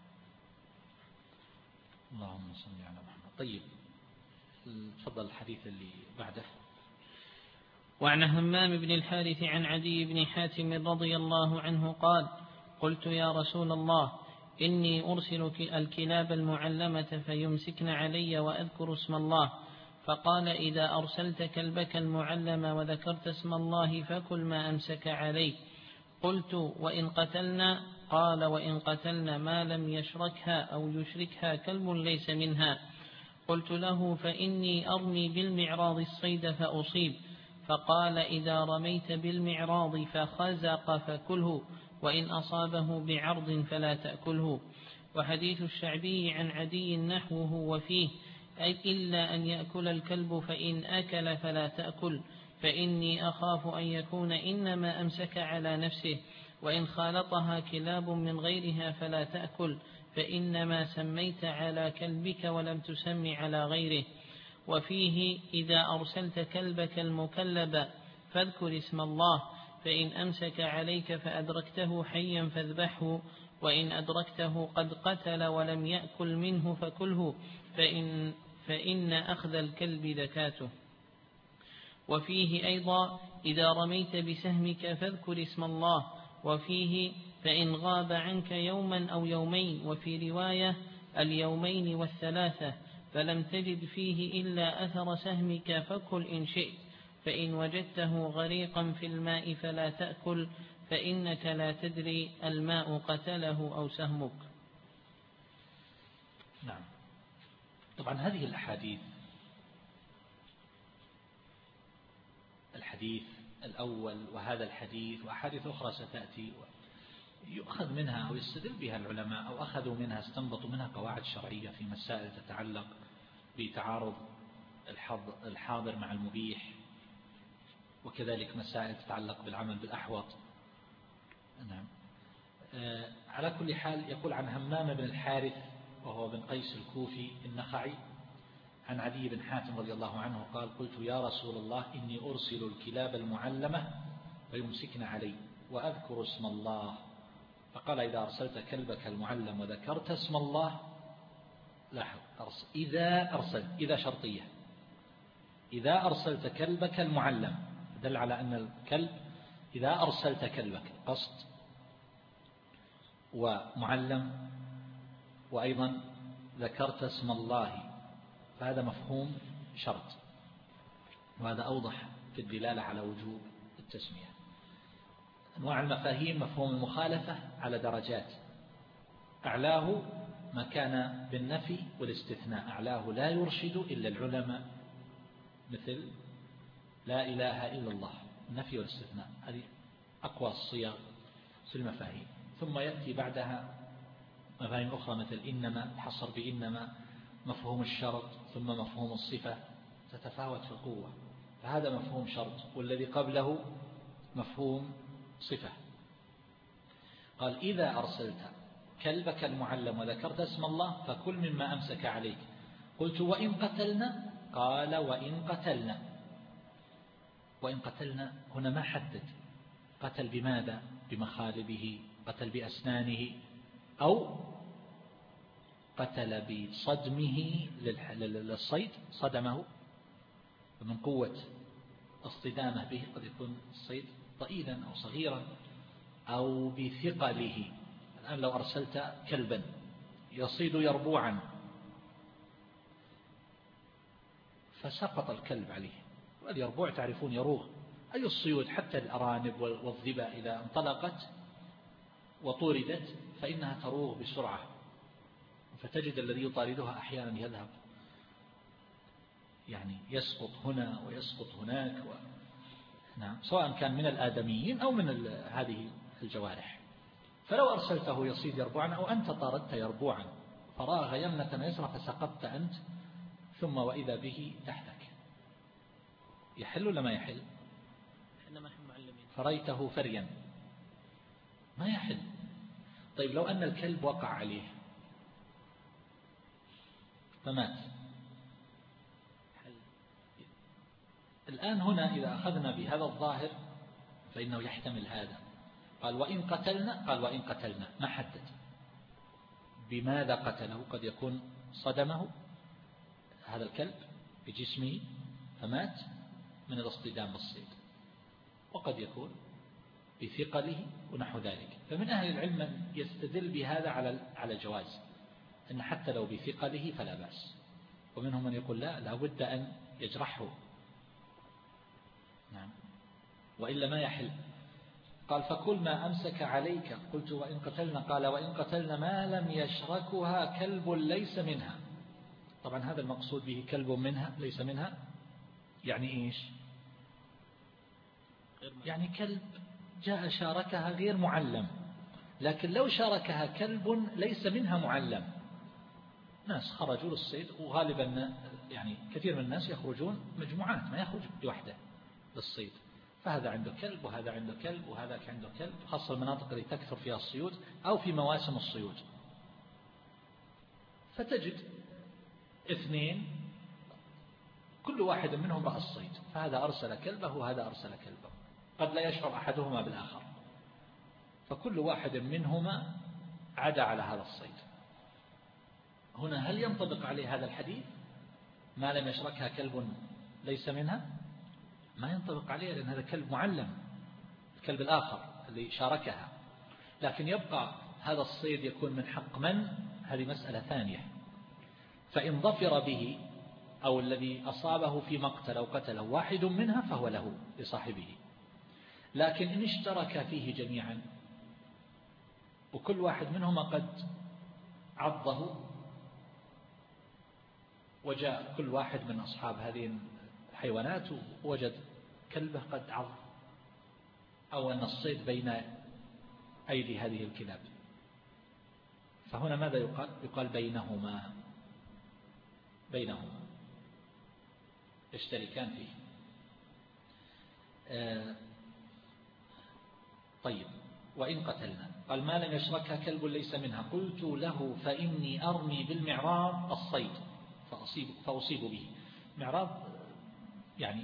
اللهم صل على محمد. طيب تفضل الحديث اللي بعده. وعن همام بن الحارث عن عدي بن حاتم رضي الله عنه قال: قلت يا رسول الله إني أرسل الكلاب المعلمة فيمسكن علي وأذكر اسم الله، فقال: إذا أرسلت كلبك المعلم وذكرت اسم الله فكل ما أمسك عليه. قلت: وإن قتلنا؟ قال: وإن قتلنا ما لم يشركها أو يشركها كلب ليس منها. قلت له: فإني أرمي بالمعراض الصيد فأصيب. فقال: إذا رميت بالمعراض فخزق فكله، وإن أصابه بعرض فلا تأكله. وحديث الشعبي عن عدي نحوه وفيه: أي إلا أن يأكل الكلب، فإن أكل فلا تأكل، فإني أخاف أن يكون إنما أمسك على نفسه، وإن خالطها كلاب من غيرها فلا تأكل، فإنما سميت على كلبك ولم تسم على غيره. وفيه: إذا أرسلت كلبك المكلب فاذكر اسم الله، فإن أمسك عليك فأدركته حيا فاذبحه، وإن أدركته قد قتل ولم يأكل منه فكله، فإن, فإن أخذ الكلب ذكاته. وفيه أيضا: إذا رميت بسهمك فاذكر اسم الله. وفيه: فإن غاب عنك يوما أو يومين. وفي رواية: اليومين والثلاثة، فلم تجد فيه إلا أثر سهمك فكل إن شئت، فإن وجدته غريقا في الماء فلا تأكل، فإنك لا تدري الماء قتله أو سهمك. نعم. طبعا هذه الأحاديث، الحديث الأول وهذا الحديث وأحاديث أخرى ستأتي، يؤخذ منها أو يستدل بها العلماء أو أخذوا منها استنبطوا منها قواعد شرعية في مسائل تتعلق بتعارض الحاضر مع المبيح، وكذلك مسائل تتعلق بالعمل بالأحوط. نعم. آه على كل حال يقول عن همام بن الحارث وهو بن قيس الكوفي النخعي عن عدي بن حاتم رضي الله عنه قال: قلت يا رسول الله إني أرسل الكلاب المعلمة فيمسكن علي وأذكر اسم الله، فقال: إذا أرسلت كلبك المعلم وذكرت اسم الله. لاحظ، إذا أرسلت، إذا شرطية، إذا أرسلت كلبك المعلم دل على أن الكلب إذا أرسلت كلبك قصد ومعلم، وأيضا ذكرت اسم الله، فهذا مفهوم شرط، وهذا أوضح في الدلالة على وجوب التسمية. أنواع المفاهيم: مفهوم المخالفة على درجات، أعلاه ما كان بالنفي والاستثناء، أعلاه لا يرشد إلا العلماء، مثل لا إله إلا الله، النفي والاستثناء، هذه أقوى الصيغ في المفاهيم. ثم يأتي بعدها مفاهيم أخرى مثل إنما، الحصر بإنما، مفهوم الشرط، ثم مفهوم الصفة، تتفاوت في القوة، فهذا مفهوم شرط، والذي قبله مفهوم صفة. قال: إذا أرسلت كلبك المعلم وذكرت اسم الله فكل مما أمسك عليك. قلت: وإن قتلنا؟ قال: وإن قتلنا. وإن قتلنا هنا ما حدد قتل بماذا، بمخالبه، قتل بأسنانه، أو قتل بصدمه للصيد، صدمه، ومن قوة اصطدامه به قد يكون الصيد ضئيلا أو صغيرا أو بثقله. الآن لو أرسلت كلبا يصيد يربوعا فسقط الكلب عليه، واليربوع تعرفون يروغ، أي الصيود حتى الأرانب والظباء إذا انطلقت وطوردت فإنها تروغ بسرعة، فتجد الذي يطاردها أحيانا يذهب يعني يسقط هنا ويسقط هناك و... نعم، سواء كان من الآدميين أو من هذه الجوارح. فلو أرسلته يصيد يربوعا أو أنت طاردت يربوعا فراغ يمنة ويسرى فسقطت أنت ثم وإذا به تحتك، يحل ولا ما يحل؟ فريته فريا ما يحل. طيب لو أن الكلب وقع عليه فمات، الآن هنا إذا أخذنا بهذا الظاهر فإنه يحتمل هذا. قال وإن قتلنا، قال وإن قتلنا ما حدد بماذا قتله، قد يكون صدمه هذا الكلب بجسمه فمات من الاصطدام بالصيد، وقد يكون بثقله ونحو ذلك. فمن أهل العلم من يستدل بهذا على على الجواز، أن حتى لو بثقله فلا بأس، ومنهم من يقول لا لابد أن يجرحه، نعم، وإلا ما يحل. قال فكل ما أمسك عليك، قلت وإن قتلنا، قال وإن قتلنا ما لم يشركها كلب ليس منها. طبعا هذا المقصود به كلب منها ليس منها، يعني إيش؟ يعني كلب جاء شاركها غير معلم، لكن لو شاركها كلب ليس منها معلم، ناس خرجوا للصيد، وغالبا يعني كثير من الناس يخرجون مجموعات ما يخرج لوحده للصيد، فهذا عنده كلب وهذا عنده كلب وهذاك عنده كلب، خاصة المناطق التي تكثر فيها الصيود أو في مواسم الصيود، فتجد اثنين كل واحد منهم رأى الصيد، فهذا أرسل كلبه وهذا أرسل كلبه، قد لا يشعر أحدهما بالآخر، فكل واحد منهما عدا على هذا الصيد. هنا هل ينطبق عليه هذا الحديث ما لم يشركها كلب ليس منها؟ ما ينطبق عليه، لأن هذا كلب معلم، الكلب الآخر اللي شاركها، لكن يبقى هذا الصيد يكون من حق من؟ هذه مسألة ثانية. فإن ظفر به أو الذي أصابه في مقتل أو قتله واحد منها فهو له لصاحبه، لكن إن اشترك فيه جميعا وكل واحد منهما قد عضه، وجاء كل واحد من أصحاب هذه الحيوانات ووجد كلبه قد عض، أو أن الصيد بين أيدي هذه الكلاب، فهنا ماذا يقال؟ يقال بينهما بينهما يشتركان فيه. آه طيب وإن قتلنا، قال ما لم يشركها كلب ليس منها، قلت له فإني أرمي بالمعراض الصيد فأصيب, فأصيب به. معراض يعني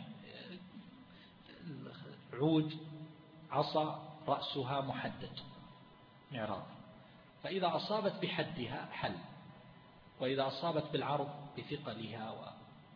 عود عصا رأسها محدد، معراض، فإذا أصابت بحدها حل، وإذا أصابت بالعرض بثقلها و...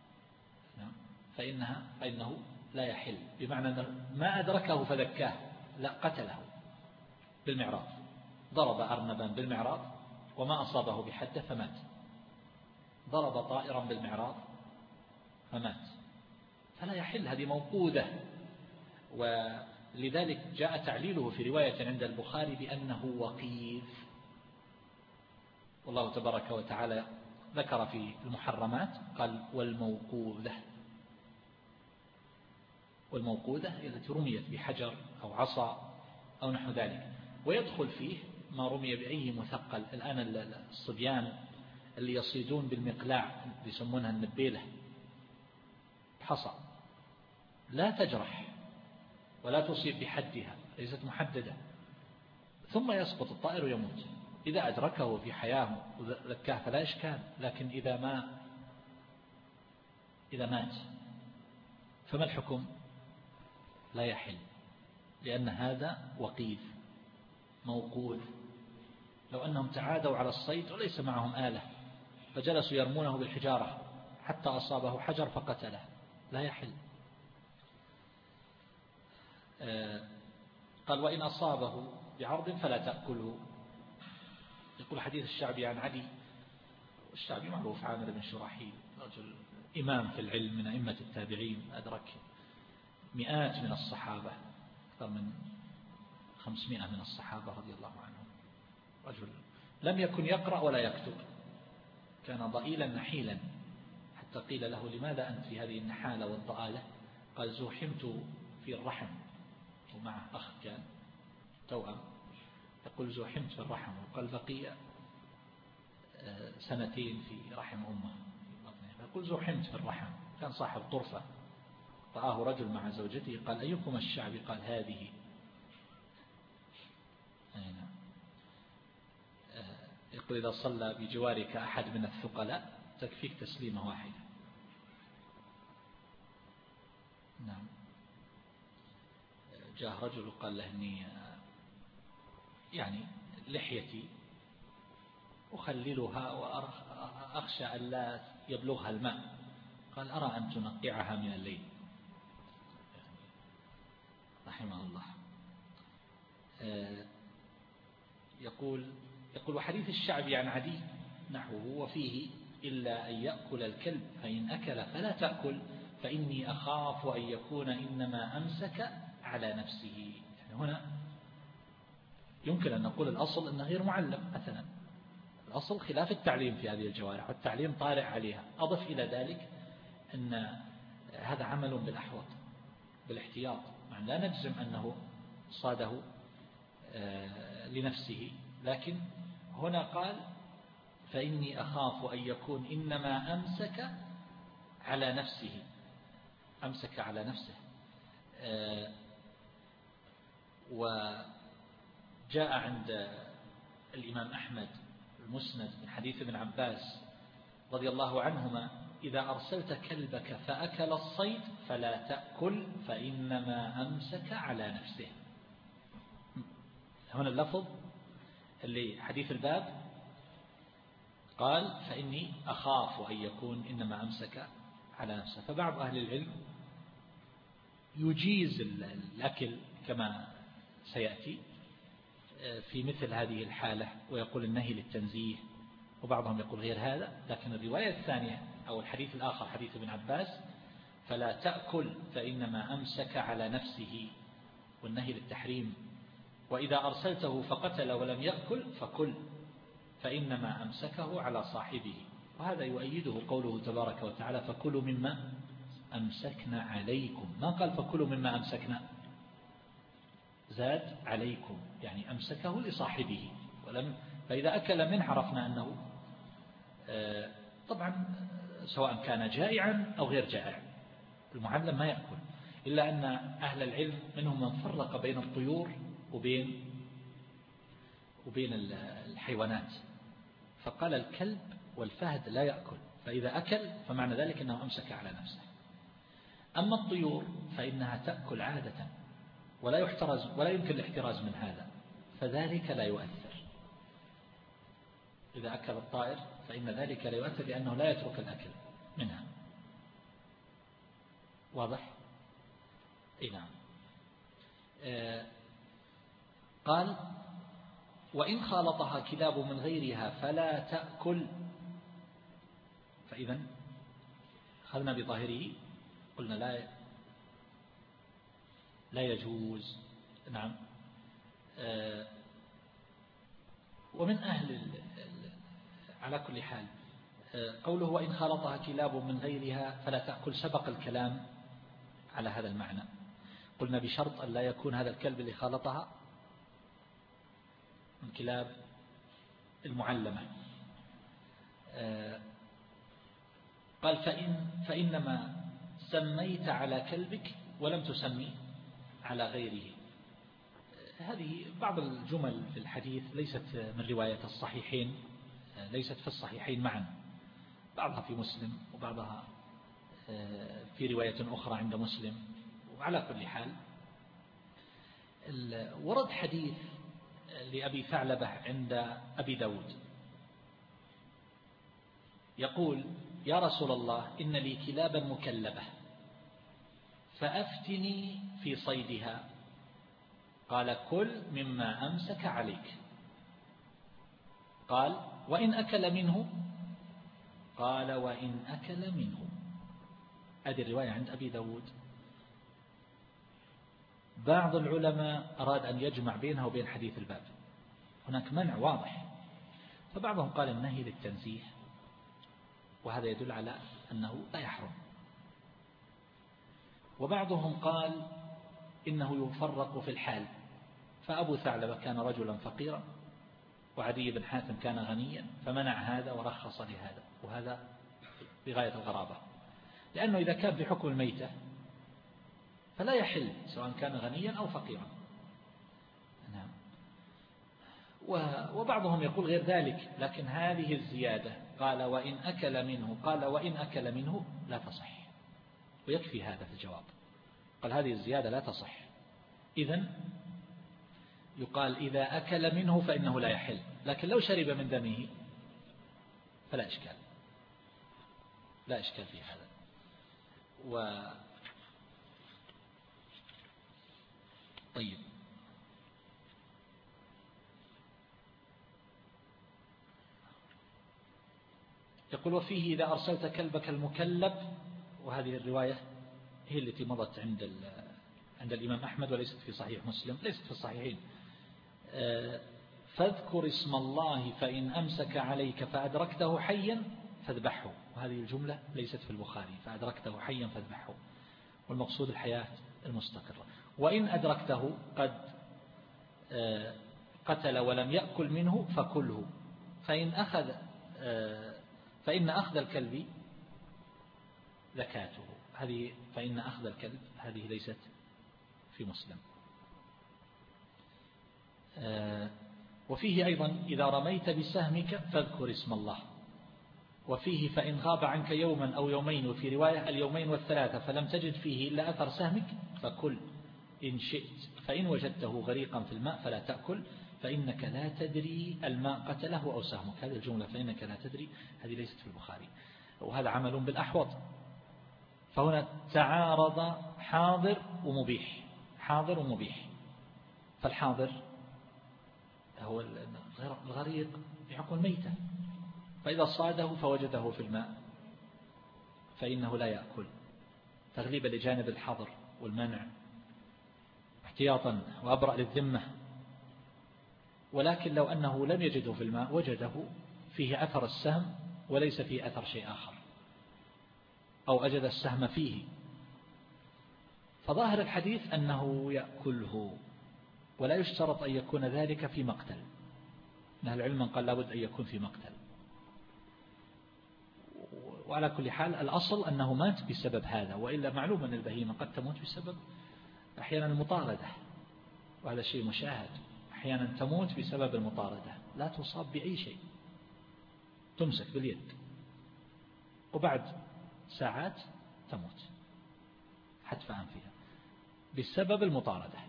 فإنها فإنه لا يحل، بمعنى أنه ما أدركه فذكاه، لا قتله بالمعراض، ضرب أرنبا بالمعراض وما أصابه بحده فمات، ضرب طائرا بالمعراض فمات، فلا يحل، هذه موقوذة. ولذلك جاء تعليله في رواية عند البخاري بأنه وقيف، والله تبارك وتعالى ذكر في المحرمات قال والموقوذة، والموقوذة التي رميت بحجر أو عصا أو نحو ذلك، ويدخل فيه ما رمي بأي مثقل. الآن الصبيان اللي يصيدون بالمقلاع يسمونها النبيلة بحصى، لا تجرح ولا تصيب بحدها، ليست محددة، ثم يسقط الطائر ويموت. إذا أدركه في حياه وذكاه فلا إشكال، لكن إذا ما إذا مات فما الحكم؟ لا يحل، لأن هذا وقيف موقوذ. لو أنهم تعادوا على الصيد وليس معهم آلة فجلسوا يرمونه بالحجارة حتى أصابه حجر فقتله، لا يحل. قال وإن أصابه بعرض فلا تأكله. يقول حديث الشعبي عن علي، الشعبي معروف عامر بن شراحيل، رجل إمام في العلم من أئمة التابعين، أدرك مئات من الصحابة، أكثر من خمسمائة من الصحابة رضي الله عنهم. رجل لم يكن يقرأ ولا يكتب، كان ضئيلا نحيلا، حتى قيل له لماذا أنت في هذه النحالة والضآلة؟ قال زوحمت في الرحم، ومعه أخ كان توأم، يقول زوحمت في الرحم، وقال بقي سنتين في رحم أمه، يقول زوحمت في الرحم. كان صاحب طرفة، رآه رجل مع زوجته قال أيكم الشعبي؟ قال هذه. يقول إذا صلى بجوارك أحد من الثقلاء تكفيك تسليمة واحدة. نعم. جاء رجل وقال له إني يعني لحيتي أخللها وأخشى أن لا يبلغها الماء، قال أرى أن تنقعها من الليل، رحمه الله. يقول يقول وحديث الشعبي عن عدي نحوه وفيه إلا أن يأكل الكلب فإن أكل فلا تأكل فإني أخاف أن يكون إنما أمسك على نفسه. يعني هنا يمكن أن نقول الأصل أنه غير معلم مثلا، الأصل خلاف التعليم في هذه الجوارح، والتعليم طارئ عليها. أضف إلى ذلك أن هذا عمل بالأحوط بالاحتياط، يعني لا نجزم أنه صاده لنفسه، لكن هنا قال فإني أخاف أن يكون إنما أمسك على نفسه، أمسك على نفسه. وجاء عند الإمام أحمد المسند من حديث ابن عباس رضي الله عنهما إذا أرسلت كلبك فأكل الصيد فلا تأكل فإنما أمسك على نفسه. هنا اللفظ اللي حديث الباب قال فإني أخاف أن يكون إنما أمسك على نفسه. فبعض أهل العلم يجيز الأكل كما سيأتي في مثل هذه الحالة ويقول النهي للتنزيه، وبعضهم يقول غير هذا. لكن الرواية الثانية أو الحديث الآخر حديث ابن عباس فلا تأكل فإنما أمسك على نفسه، والنهي للتحريم. وإذا أرسلته فقتل ولم يأكل فكل فإنما أمسكه على صاحبه. وهذا يؤيده قوله تبارك وتعالى فكلوا مما أمسكنا عليكم، ما قال فكلوا مما أمسكنا، زاد عليكم يعني أمسكه لصاحبه ولم. فإذا أكل منه عرفنا أنه طبعا سواء كان جائعا أو غير جائع، المعلم ما يأكل، إلا أن أهل العلم منهم من فرق بين الطيور وبين وبين الحيوانات، فقال الكلب والفهد لا يأكل، فإذا أكل فمعنى ذلك أنه أمسك على نفسه. أما الطيور فإنها تأكل عادة ولا يحترز ولا يمكن الاحتراز من هذا، فذلك لا يؤثر. إذا أكل الطائر فإن ذلك لا يؤثر لأنه لا يترك الأكل منها. واضح؟ إيه نعم. آه قال وإن خالطها كلاب من غيرها فلا تأكل. فإذا أخذنا بظاهره قلنا لا لا يجوز. نعم. آه ومن أهل على كل حال آه قوله وإن خالطها كلاب من غيرها فلا تأكل سبق الكلام على هذا المعنى. قلنا بشرط أن لا يكون هذا الكلب اللي خالطها من كلاب المعلمة. آه قال فإن فإنما سميت على كلبك ولم تسمي على غيره. هذه بعض الجمل في الحديث ليست من رواية الصحيحين، ليست في الصحيحين معا، بعضها في مسلم وبعضها في رواية أخرى عند مسلم. وعلى كل حال ورد حديث لأبي ثعلبة عند أبي داود يقول يا رسول الله إن لي كلابا مكلبة فأفتني في صيدها. قال كل مما أمسك عليك. قال وإن أكل منه؟ قال وإن أكل منه. هذه الرواية عند أبي داود. بعض العلماء أراد أن يجمع بينها وبين حديث الباب، هناك منع واضح، فبعضهم قال النهي للتنزيه، وهذا يدل على أنه لا يحرم، وبعضهم قال إنه يفرق في الحال، فأبو ثعلبة كان رجلا فقيرا وعدي بن حاتم كان غنيا، فمنع هذا ورخص لهذا، وهذا بغاية الغرابة، لأنه إذا كان بحكم الميتة فلا يحل سواء كان غنيا أو فقيرا. نعم. وبعضهم يقول غير ذلك، لكن هذه الزيادة قال وإن أكل منه، قال وإن أكل منه لا تصح، ويكفي هذا في الجواب. قال هذه الزيادة لا تصح، إذن يقال إذا أكل منه فإنه لا يحل، لكن لو شرب من دمه فلا إشكال، لا إشكال في هذا. و طيب يقول وفيه إذا أرسلت كلبك المكلب، وهذه الرواية هي التي مضت عند عند الإمام أحمد وليست في صحيح مسلم، ليست في الصحيحين. فاذكر اسم الله فإن أمسك عليك فأدركته حيا فاذبحه، وهذه الجملة ليست في البخاري، فأدركته حيا فاذبحه، والمقصود الحياة المستقرة. وإن أدركته قد قتل ولم يأكل منه فكله، فإن أخذ فإن أخذ الكلب زكاته، هذه فإن أخذ الكلب هذه ليست في مسلم. وفيه أيضا إذا رميت بسهمك فاذكر اسم الله، وفيه فإن غاب عنك يوما أو يومين، وفي رواية اليومين والثلاثة فلم تجد فيه إلا أثر سهمك فكل إن شئت، فإن وجدته غريقا في الماء فلا تأكل فإنك لا تدري الماء قتله أو سهمك. هذه الجملة فإنك لا تدري هذه ليست في البخاري، وهذا عمل بالأحوط، فهنا تعارض حاضر ومبيح، حاضر ومبيح. فالحاضر هو الغريق بحكم الميتة، فإذا صاده فوجده في الماء فإنه لا يأكل، تغليبا لجانب الحظر والمنع احتياطا وأبرأ للذمة. ولكن لو أنه لم يجده في الماء وجده فيه أثر السهم وليس فيه أثر شيء آخر، أو أجد السهم فيه، فظاهر الحديث أنه يأكله، ولا يشترط أن يكون ذلك في مقتل. أهل العلم قال لابد أن يكون في مقتل. وعلى كل حال الأصل أنه مات بسبب هذا، وإلا معلوم أن البهيمة قد تموت بسبب أحيانا المطاردة، وهذا شيء مشاهد، أحيانا تموت بسبب المطاردة، لا تصاب بأي شيء، تمسك باليد وبعد ساعات تموت حتف أنفها بسبب المطاردة.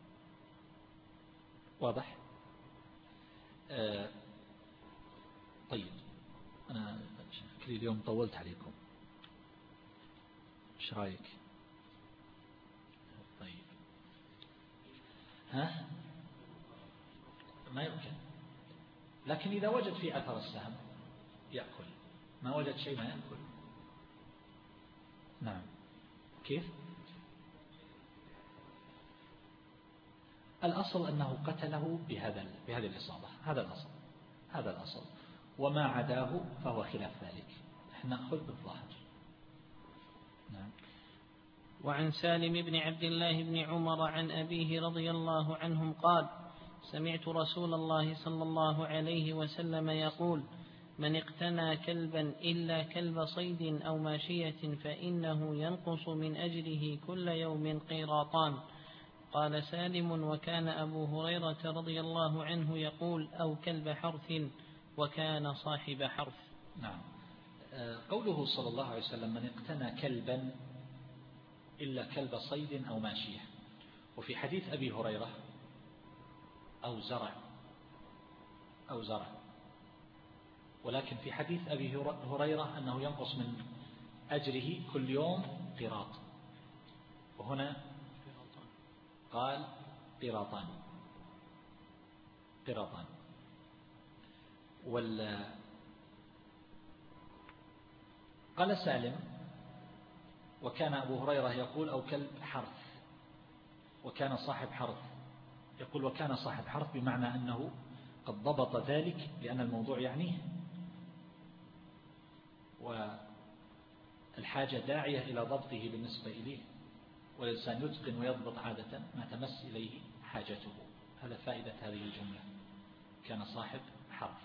واضح؟ آه طيب أنا شكلي اليوم طولت عليكم، ايش رايك؟ طيب ها ما يمكن، لكن إذا وجد في أثر السهم يأكل، ما وجد شيء ما يأكل. نعم. كيف؟ الأصل أنه قتله بهذا بهذه الإصابة، هذا الأصل، هذا الأصل، وما عداه فهو خلاف ذلك، احنا نأخذ بالظاهر. نعم. وعن سالم بن عبد الله بن عمر عن أبيه رضي الله عنهم قال: سمعت رسول الله صلى الله عليه وسلم يقول: من اقتنى كلبا إلا كلب صيد أو ماشية فإنه ينقص من أجره كل يوم قيراطان. قال سالم: وكان أبو هريرة رضي الله عنه يقول: أو كلب حرث، وكان صاحب حرث. نعم. قوله صلى الله عليه وسلم: من اقتنى كلبا إلا كلب صيد أو ماشية، وفي حديث أبي هريرة أو زرع أو زرع، ولكن في حديث أبي هريرة أنه ينقص من أجره كل يوم قيراط، وهنا قال قراطان قراطان وال قال سالم: وكان أبو هريرة يقول: أو كلب حرث، وكان صاحب حرث. يقول: وكان صاحب حرث بمعنى أنه قد ضبط ذلك لأن الموضوع يعنيه، والحاجة داعية إلى ضبطه بالنسبة إليه، والإنسان يتقن ويضبط عادة ما تمس إليه حاجته. هذا فائدة هذه الجملة، كان صاحب حرث.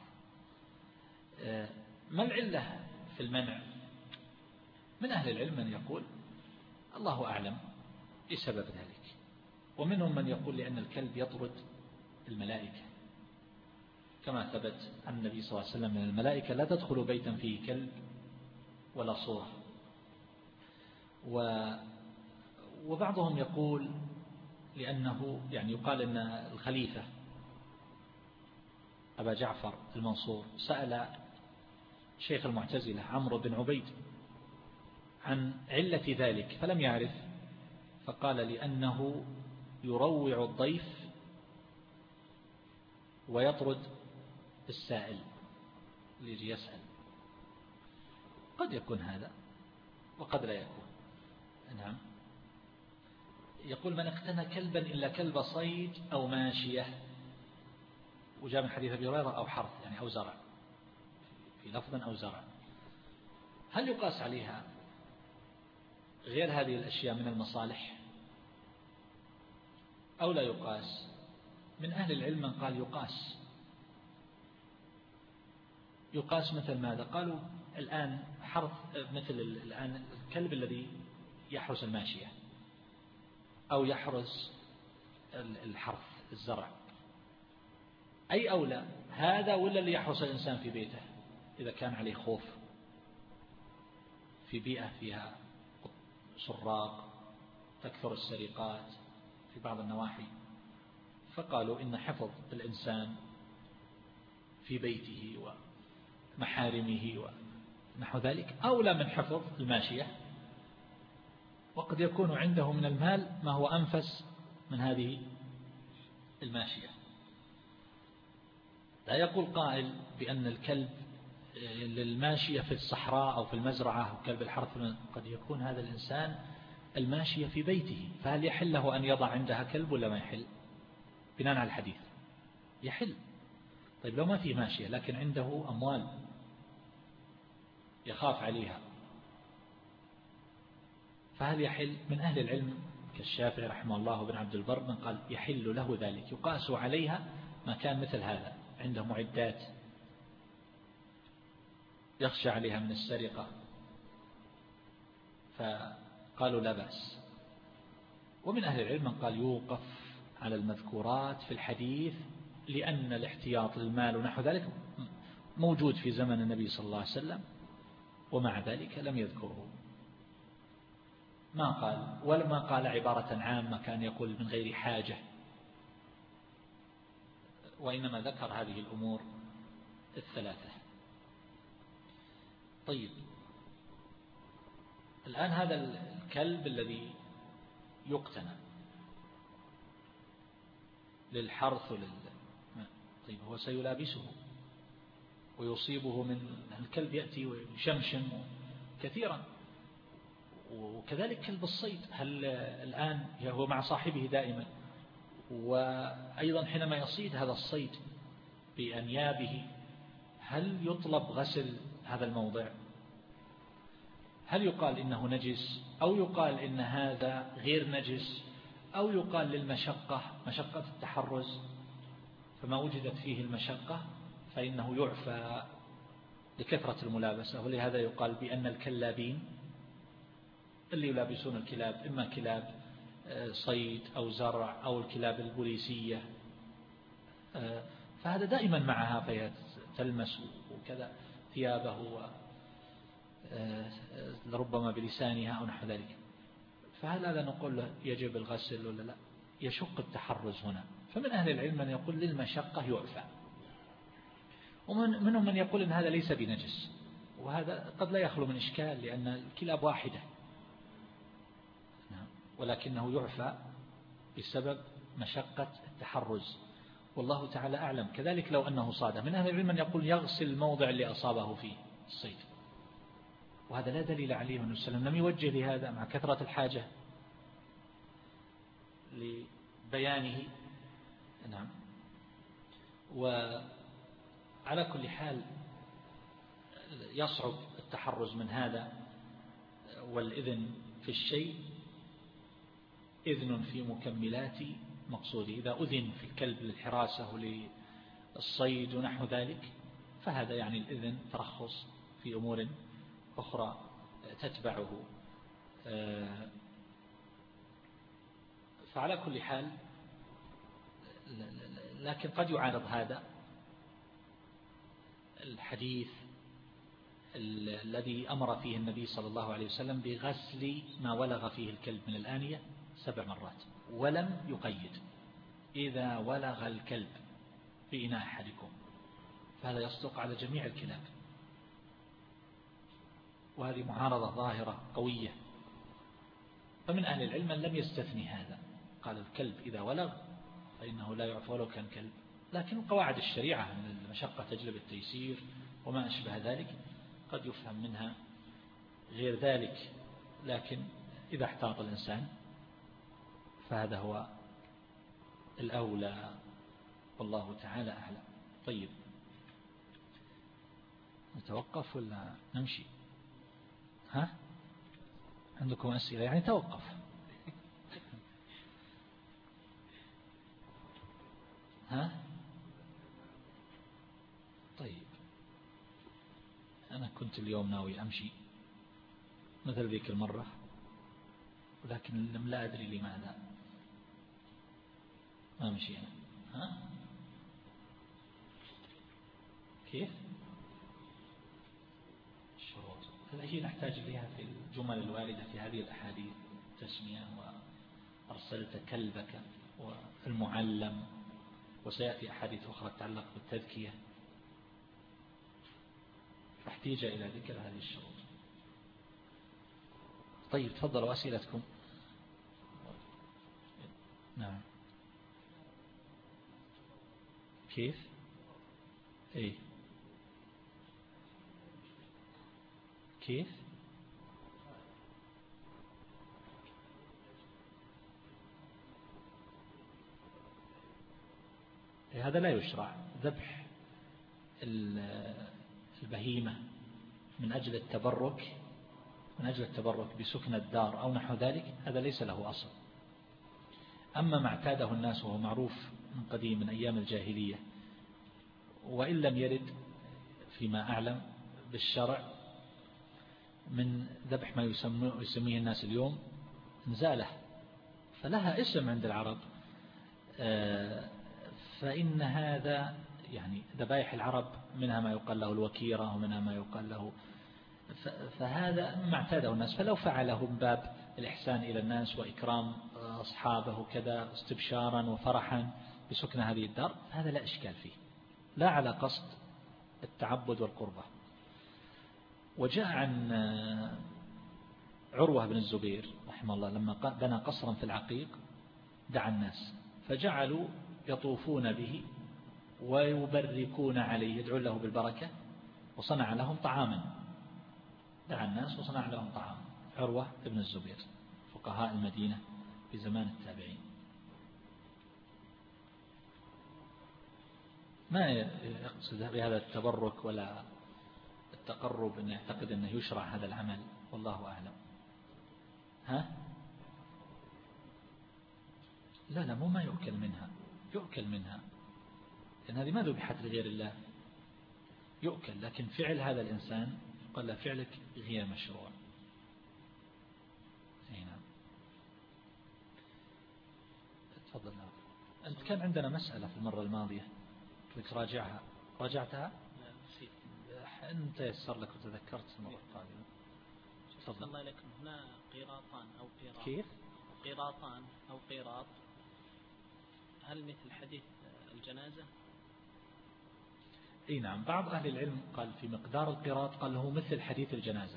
ما العلة في المنع؟ من أهل العلم من يقول الله أعلم بسبب ذلك، ومنهم من يقول لأن الكلب يطرد الملائكة، كما ثبت عن النبي صلى الله عليه وسلم من الملائكة لا تدخل بيتا فيه كلب ولا صورة. و وبعضهم يقول لأنه يعني يقال أن الخليفة أبا جعفر المنصور سأل شيخ المعتزلة عمرو بن عبيد عن علة ذلك فلم يعرف، فقال: لأنه يروع الضيف ويطرد السائل اللي يجي يسأل. قد يكون هذا وقد لا يكون. نعم. يقول: من اقتنى كلبا إلا كلب صيد أو ماشية، وجاء من حديث أبي هريرة أو حرث يعني أو زرع، في لفظ أو زرع. هل يقاس عليها غير هذه الأشياء من المصالح أو لا يقاس؟ من أهل العلم من قال يقاس. يقاس مثل ماذا؟ قالوا الآن حرث، مثل الآن الكلب الذي يحرس الماشية أو يحرس الحرث الزرع، أي أولى هذا ولا اللي يحرس الإنسان في بيته إذا كان عليه خوف في بيئة فيها سراق تكثر السرقات في بعض النواحي؟ فقالوا إن حفظ الإنسان في بيته ومحارمه ونحو ذلك أولى من حفظ الماشية، وقد يكون عنده من المال ما هو أنفس من هذه الماشية. لا يقول قائل بأن الكلب للماشية في الصحراء أو في المزرعة أو كلب الحرث، قد يكون هذا الإنسان الماشية في بيته، فهل يحل له أن يضع عندها كلب ولا ما يحل؟ بناء على الحديث يحل. طيب لو ما في ماشية لكن عنده أموال يخاف عليها، فهل يحل؟ من أهل العلم كالشافعي رحمه الله وابن عبد البر من قال يحل له ذلك، يقاس عليها ما كان مثل هذا عنده معدات يخشى عليها من السرقة، فقالوا لا بأس. ومن أهل العلم من قال يوقف على المذكورات في الحديث لأن الاحتياط للمال ونحو ذلك موجود في زمن النبي صلى الله عليه وسلم، ومع ذلك لم يذكره، ما قال ولا ما قال عبارة عامة كان يقول من غير حاجة، وإنما ذكر هذه الأمور الثلاثة. طيب الآن هذا الكلب الذي يقتنى للحرث ولل... طيب هو سيلابسه ويصيبه من الكلب يأتي ويشمشم كثيرا، وكذلك كلب الصيد، هل الآن هو مع صاحبه دائما، وأيضا حينما يصيد هذا الصيد بأنيابه هل يطلب غسل هذا الموضع؟ هل يقال إنه نجس أو يقال إن هذا غير نجس أو يقال للمشقة مشقة التحرز، فما وجدت فيه المشقة فإنه يعفى لكثرة الملابسة، ولهذا يقال بأن الكلابين اللي يلابسون الكلاب إما كلاب صيد أو زرع أو الكلاب البوليسية، فهذا دائما معها فهي تلمس وكذا ثيابه ربما بلسانها أو نحو ذلك، فهل هذا نقول له يجب الغسل ولا لا؟ يشق التحرز هنا. فمن أهل العلم من يقول للمشقة يعفى، ومنهم من يقول إن هذا ليس بنجس، وهذا قد لا يخلو من إشكال لأن الكلاب واحدة، ولكنه يعفى بسبب مشقة التحرز، والله تعالى أعلم. كذلك لو أنه صاد، من أهل العلم من يقول يغسل الموضع اللي أصابه فيه الصيد، وهذا لا دليل عليه، والنبي صلى الله عليه وسلم لم يوجه لهذا مع كثرة الحاجة لبيانه. نعم. وعلى كل حال يصعب التحرز من هذا. والإذن في الشيء إذن في مكملات مقصوده. إذا أذن في الكلب للحراسة وللصيد ونحو ذلك فهذا يعني الإذن ترخص في أمور أخرى تتبعه. فعلى كل حال، لكن قد يعارض هذا الحديث الذي أمر فيه النبي صلى الله عليه وسلم بغسل ما ولغ فيه الكلب من الآنية سبع مرات، ولم يقيد إذا ولغ الكلب في إناء أحدكم، فهذا يصدق على جميع الكلاب. وهذه معارضة ظاهرة قوية. فمن أهل العلم من لم يستثني هذا، قال الكلب إذا ولغ فإنه لا يعفى ولو كان كلب. لكن قواعد الشريعة من المشقة تجلب التيسير وما أشبه ذلك قد يفهم منها غير ذلك، لكن إذا احتاط الإنسان فهذا هو الأولى، والله تعالى أعلم. طيب، نتوقف ولا نمشي؟ ها؟ عندكم أسئلة؟ يعني توقف. ها؟ طيب، أنا كنت اليوم ناوي أمشي مثل ذيك المرة، ولكن لا أدري لماذا ما مشينا. ها؟ كيف؟ الشروط هذه نحتاج لها في الجمل الواردة في هذه الأحاديث، تسمية وأرسلت كلبك والمعلم، وسيأتي أحاديث أخرى تتعلق بالتذكية، فاحتيج إلى ذكر هذه الشروط. طيب، تفضلوا أسئلتكم. نعم. كيف؟ إيه؟ كيف؟ إيه، هذا لا يشرع. ذبح البهيمة من أجل التبرك من أجل التبرك بسكن الدار أو نحو ذلك، هذا ليس له أصل. أما ما اعتاده الناس وهو معروف من قديم من أيام الجاهلية، وإن لم يرد فيما أعلم بالشرع من ذبح ما يسميه الناس اليوم نزالة، فلها اسم عند العرب، فإن هذا يعني ذبائح العرب منها ما يقال له الوكيرة ومنها ما يقال له، فهذا ما اعتاده الناس، فلو فعله من باب الإحسان إلى الناس وإكرام أصحابه كذا استبشارا وفرحا بسكن هذه الدار، هذا لا إشكال فيه، لا على قصد التعبد والقربة. وجاء عن عروة بن الزبير رحمه الله لما بنى قصرا في العقيق دعا الناس فجعلوا يطوفون به ويبركون عليه، يدعون له بالبركة، وصنع لهم طعاما، دعا الناس وصنع لهم طعاما. عروة بن الزبير فقهاء المدينة في زمان التابعين. ما يقصد بهذا التبرك ولا التقرب أن يعتقد أنه يشرع هذا العمل، والله أعلم. ها؟ لا لا، مو ما يؤكل منها، يؤكل منها، لأن هذه ما ذبحت لغير الله، يؤكل، لكن فعل هذا الإنسان قال له فعلك غير مشروع. نعم. تفضل. أنت كان عندنا مسألة في المرة الماضية لك راجعها، راجعتها؟ أنت يسر لك وتذكرت المرة القادمة. تفضل. الله لكم هنا قيراطان أو قيراط. كيف؟ قيراطان أو قيراط، هل مثل حديث الجنازة؟ اي نعم، بعض أهل العلم قال في مقدار القيراط، قال هو مثل حديث الجنازة.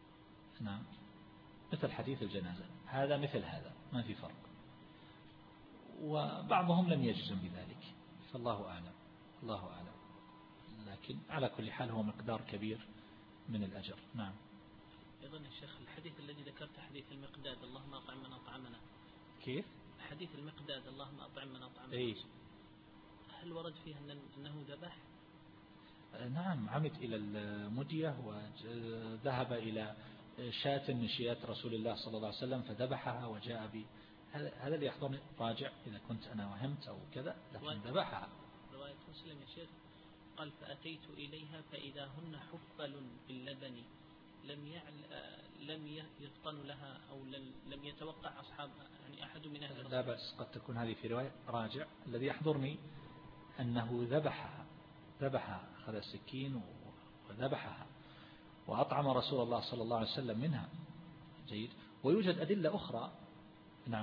نعم، مثل حديث الجنازة، هذا مثل هذا، ما في فرق. وبعضهم لم يجزم بذلك، فالله أعلم. الله أعلم. لكن على كل حال هو مقدار كبير من الأجر. نعم. أيضا يا شيخ الحديث الذي ذكرت حديث المقداد اللهم أطعم من أطعمنا، كيف؟ حديث المقداد اللهم أطعم من أطعمنا، إيه؟ هل ورد فيه أنه ذبح؟ نعم، عمد إلى المدية وذهب إلى شاة من شيات رسول الله صلى الله عليه وسلم فذبحها وجاء ب هذا اللي يحضرني راجع إذا كنت أنا وهمت أو كذا، لكن ذبحها. رواية مسلم يا شيخ قال فأتيت إليها فإذا هن حفل باللبن لم يعل لم يفطن لها أو لم يتوقع أصحاب يعني أحد من أهل. لا بأس، قد تكون هذه في رواية راجع. الذي يحضرني أنه ذبحها ذبحها أخذ السكين وذبحها وأطعم رسول الله صلى الله عليه وسلم منها. جيد. ويوجد أدلة أخرى. نعم.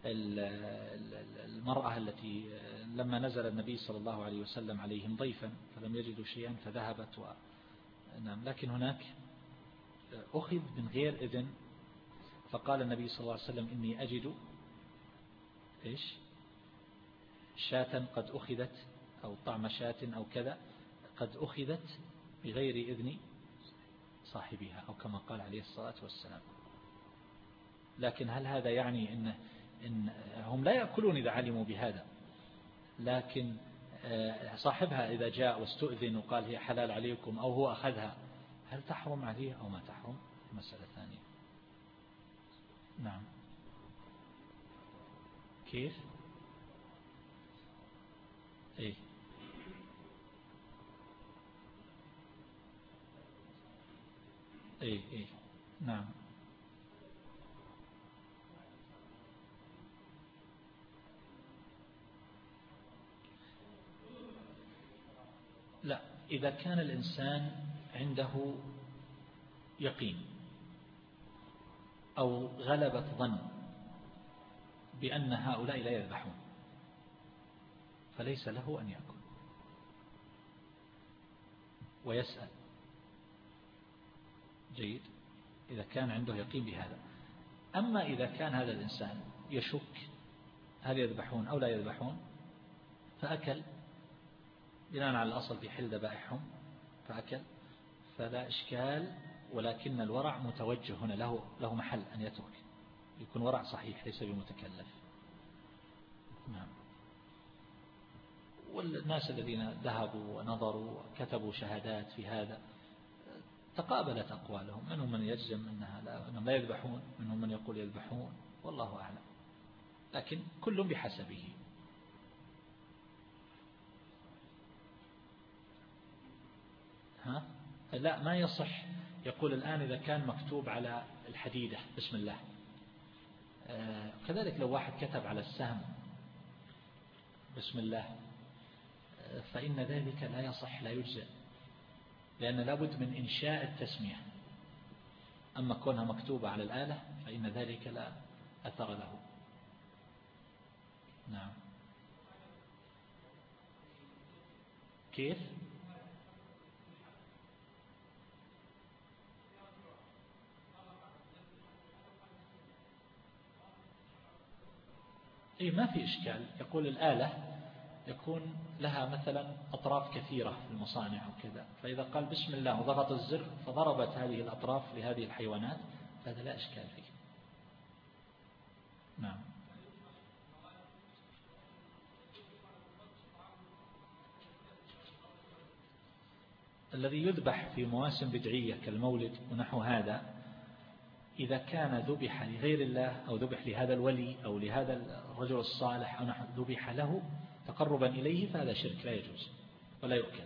المرأة التي لما نزل النبي صلى الله عليه وسلم عليهم ضيفا فلم يجدوا شيئا فذهبت و... نعم. لكن هناك أخذ من غير إذن، فقال النبي صلى الله عليه وسلم إني أجد إيش شاة قد أخذت أو طعم شاة أو كذا قد أخذت بغير إذن صاحبها أو كما قال عليه الصلاة والسلام. لكن هل هذا يعني إن, إن هم لا يأكلون إذا علموا بهذا، لكن صاحبها إذا جاء واستؤذن وقال هي حلال عليكم أو هو أخذها هل تحرم عليه أو ما تحرم؟ مسألة ثانية. نعم. كيف؟ إيه؟ إيه إيه نعم. لا، إذا كان الإنسان عنده يقين أو غلبة ظن بأن هؤلاء لا يذبحون فليس له أن يأكل ويسأل. جيد. إذا كان عنده يقين بهذا. أما إذا كان هذا الإنسان يشك هل يذبحون أو لا يذبحون فأكل بناء على الأصل في حل ذبائحهم فأكل فلا إشكال، ولكن الورع متوجه هنا، له له محل أن يترك، يكون ورع صحيح ليس بمتكلف. نعم. والناس الذين ذهبوا ونظروا وكتبوا شهادات في هذا تقابلت أقوالهم، منهم من يجزم أنها لا أنهم لا يذبحون، منهم من يقول يذبحون، والله أعلم، لكن كل بحسبه. ها؟ لا، ما يصح. يقول الآن إذا كان مكتوب على الحديدة بسم الله، آه كذلك لو واحد كتب على السهم بسم الله آه فإن ذلك لا يصح، لا يجزئ، لأن لابد من إنشاء التسمية. أما كونها مكتوبة على الآلة فإن ذلك لا أثر له. نعم. كيف؟ إيه ما في إشكال. يقول الآلة يكون لها مثلا أطراف كثيرة في المصانع وكذا، فإذا قال بسم الله وضغط الزر فضربت هذه الأطراف لهذه الحيوانات فهذا لا إشكال فيه. نعم. الذي يذبح في مواسم بدعية كالمولد ونحو هذا إذا كان ذبح لغير الله أو ذبح لهذا الولي أو لهذا الرجل الصالح أو نحو ذبح له تقربا إليه فهذا شرك لا يجوز ولا يؤكل.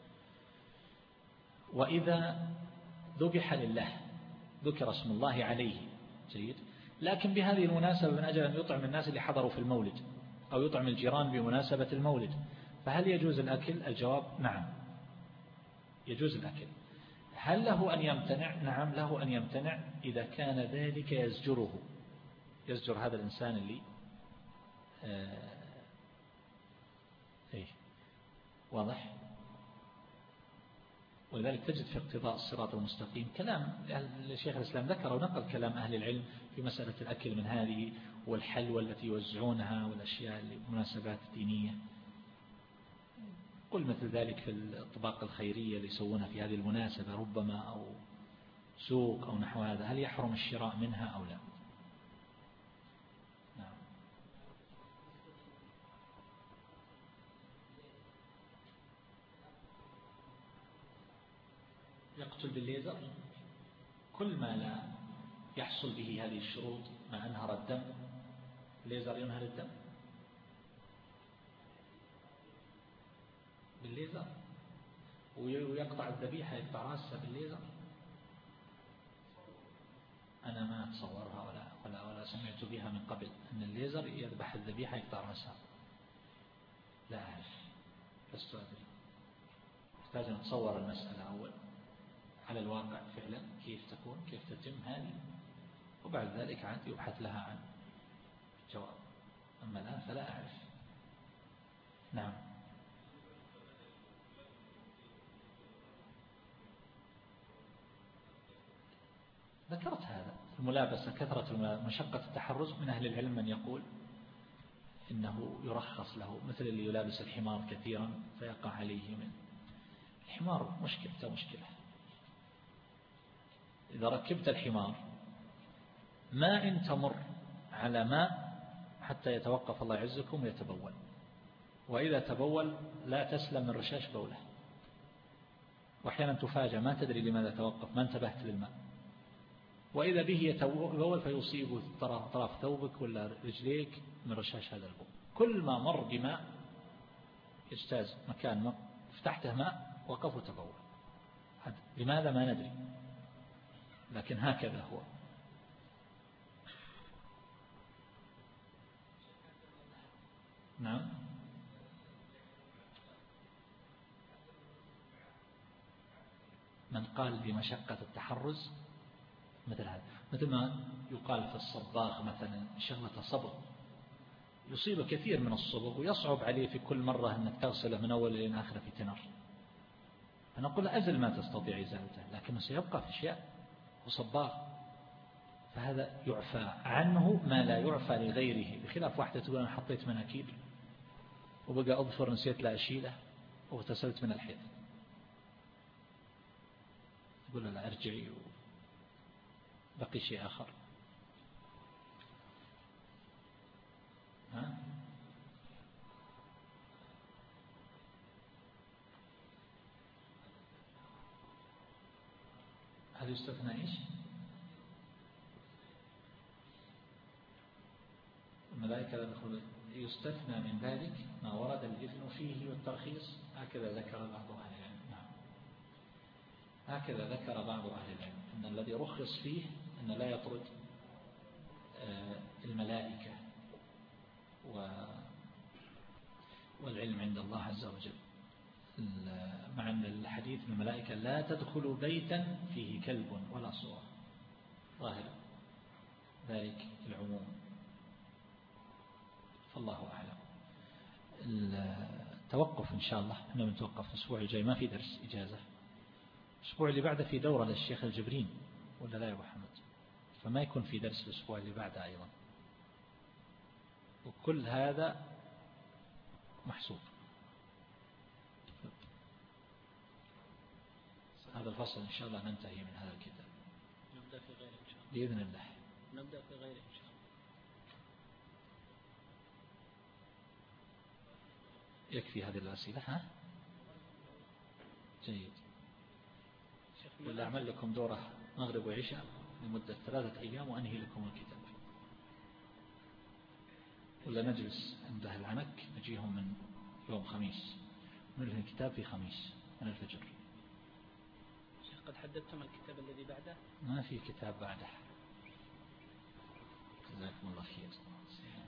وإذا ذبح لله ذكر اسم الله عليه جيد، لكن بهذه المناسبة من أجل أن يطعم الناس اللي حضروا في المولد أو يطعم الجيران بمناسبة المولد، فهل يجوز الأكل؟ الجواب نعم يجوز الأكل. هل له أن يمتنع؟ نعم له أن يمتنع إذا كان ذلك يزجره، يزجر هذا الإنسان اللي آه إيه واضح. ولذلك تجد في اقتضاء الصراط المستقيم كلام الشيخ الإسلام ذكر ونقل كلام أهل العلم في مسألة الأكل من هذه والحلوى التي يوزعونها والأشياء المناسبات الدينية. قل مثل ذلك في الطباق الخيرية اللي يسوونها في هذه المناسبة ربما، أو سوق أو نحو هذا، هل يحرم الشراء منها أو لا؟ نعم. يقتل بالليزر كل ما لا يحصل به هذه الشروط، ما أنهر الدم. الليزر ينهر الدم بالليزر، ويقطع الذبيحة، يقطع رأسها بالليزر. أنا ما أتصورها ولا, ولا, ولا سمعت بها من قبل أن الليزر يذبح الذبيحة يقطع رأسها، لا أعرف، لست أدري. أحتاج أن أتصور المسألة أول على الواقع فعلا كيف تكون، كيف تتم هذه، وبعد ذلك عاد يبحث لها عن جواب. أما الآن فلا أعرف. نعم. ذكرت هذا الملابسة، كثرة مشقة التحرز. من أهل العلم من يقول إنه يرخص له، مثل اللي يلابس الحمار كثيرا فيقع عليه من الحمار مشكلة مشكلة. إذا ركبت الحمار ما إن تمر على ماء حتى يتوقف الله يعزكم ويتبول، وإذا تبول لا تسلم من رشاش بوله، وأحيانا تفاجأ ما تدري لماذا توقف، ما انتبهت للماء، وإذا به يتبول فيصيب طرف ثوبك ولا رجليك من رشاش هذا البول. كل ما مر بماء يجتاز مكان ما فتحته ماء وقف وتبول. لماذا ما ندري، لكن هكذا هو. نعم. من قال بمشقة التحرز مثل هذا، مثل ما يقال في الصباغ مثلا شغلة صبغ، يصيب كثير من الصبغ ويصعب عليه في كل مرة أنك تغسله من أول إلى آخر في تنر، فنقول أزل ما تستطيع إزالته، لكنه سيبقى في أشياء وصباغ، فهذا يعفى عنه ما لا يعفى لغيره. بخلاف واحدة تقول أنا حطيت مناكير وبقى أظفر نسيت لا أشيله واغتسلت من الحيض، تقول لا أرجعي بقي شيء آخر. ها؟ هل يستثنى إيش؟ الملائكة لا تدخل. يستثنى من ذلك ما ورد الإذن فيه والترخيص، هكذا ذكر بعض أهل العلم. نعم. هكذا ذكر بعض أهل العلم أن الذي رخص فيه أن لا يطرد الملائكة، والعلم عند الله عز وجل، مع أن الحديث من الملائكة لا تدخل بيتا فيه كلب ولا صورة، ظاهر ذلك العموم، فالله أعلم. التوقف إن شاء الله احنا بنتوقف الأسبوع الجاي، ما في درس إجازة. الأسبوع اللي بعده في دورة للشيخ الجبرين ولا لا يا أبو حمد، فما يكون في درس الأسبوع اللي بعده أيضا، وكل هذا محسوب. هذا الفصل إن شاء الله ننتهي من هذا الكتاب، نبدأ في غيره إن شاء الله بإذن الله. نبدأ في غيره إن شاء الله. يكفي هذه الأسئلة. ها جيد. ولا أعمل لكم دورة مغرب وعشاء لمدة ثلاثة أيام وأنهي لكم الكتاب، ولا نجلس عند أهل العنك نجيهم من يوم خميس وننهي الكتاب في خميس من الفجر. شيخ قد حددتم الكتاب الذي بعده؟ ما في كتاب بعده. جزاكم الله خير.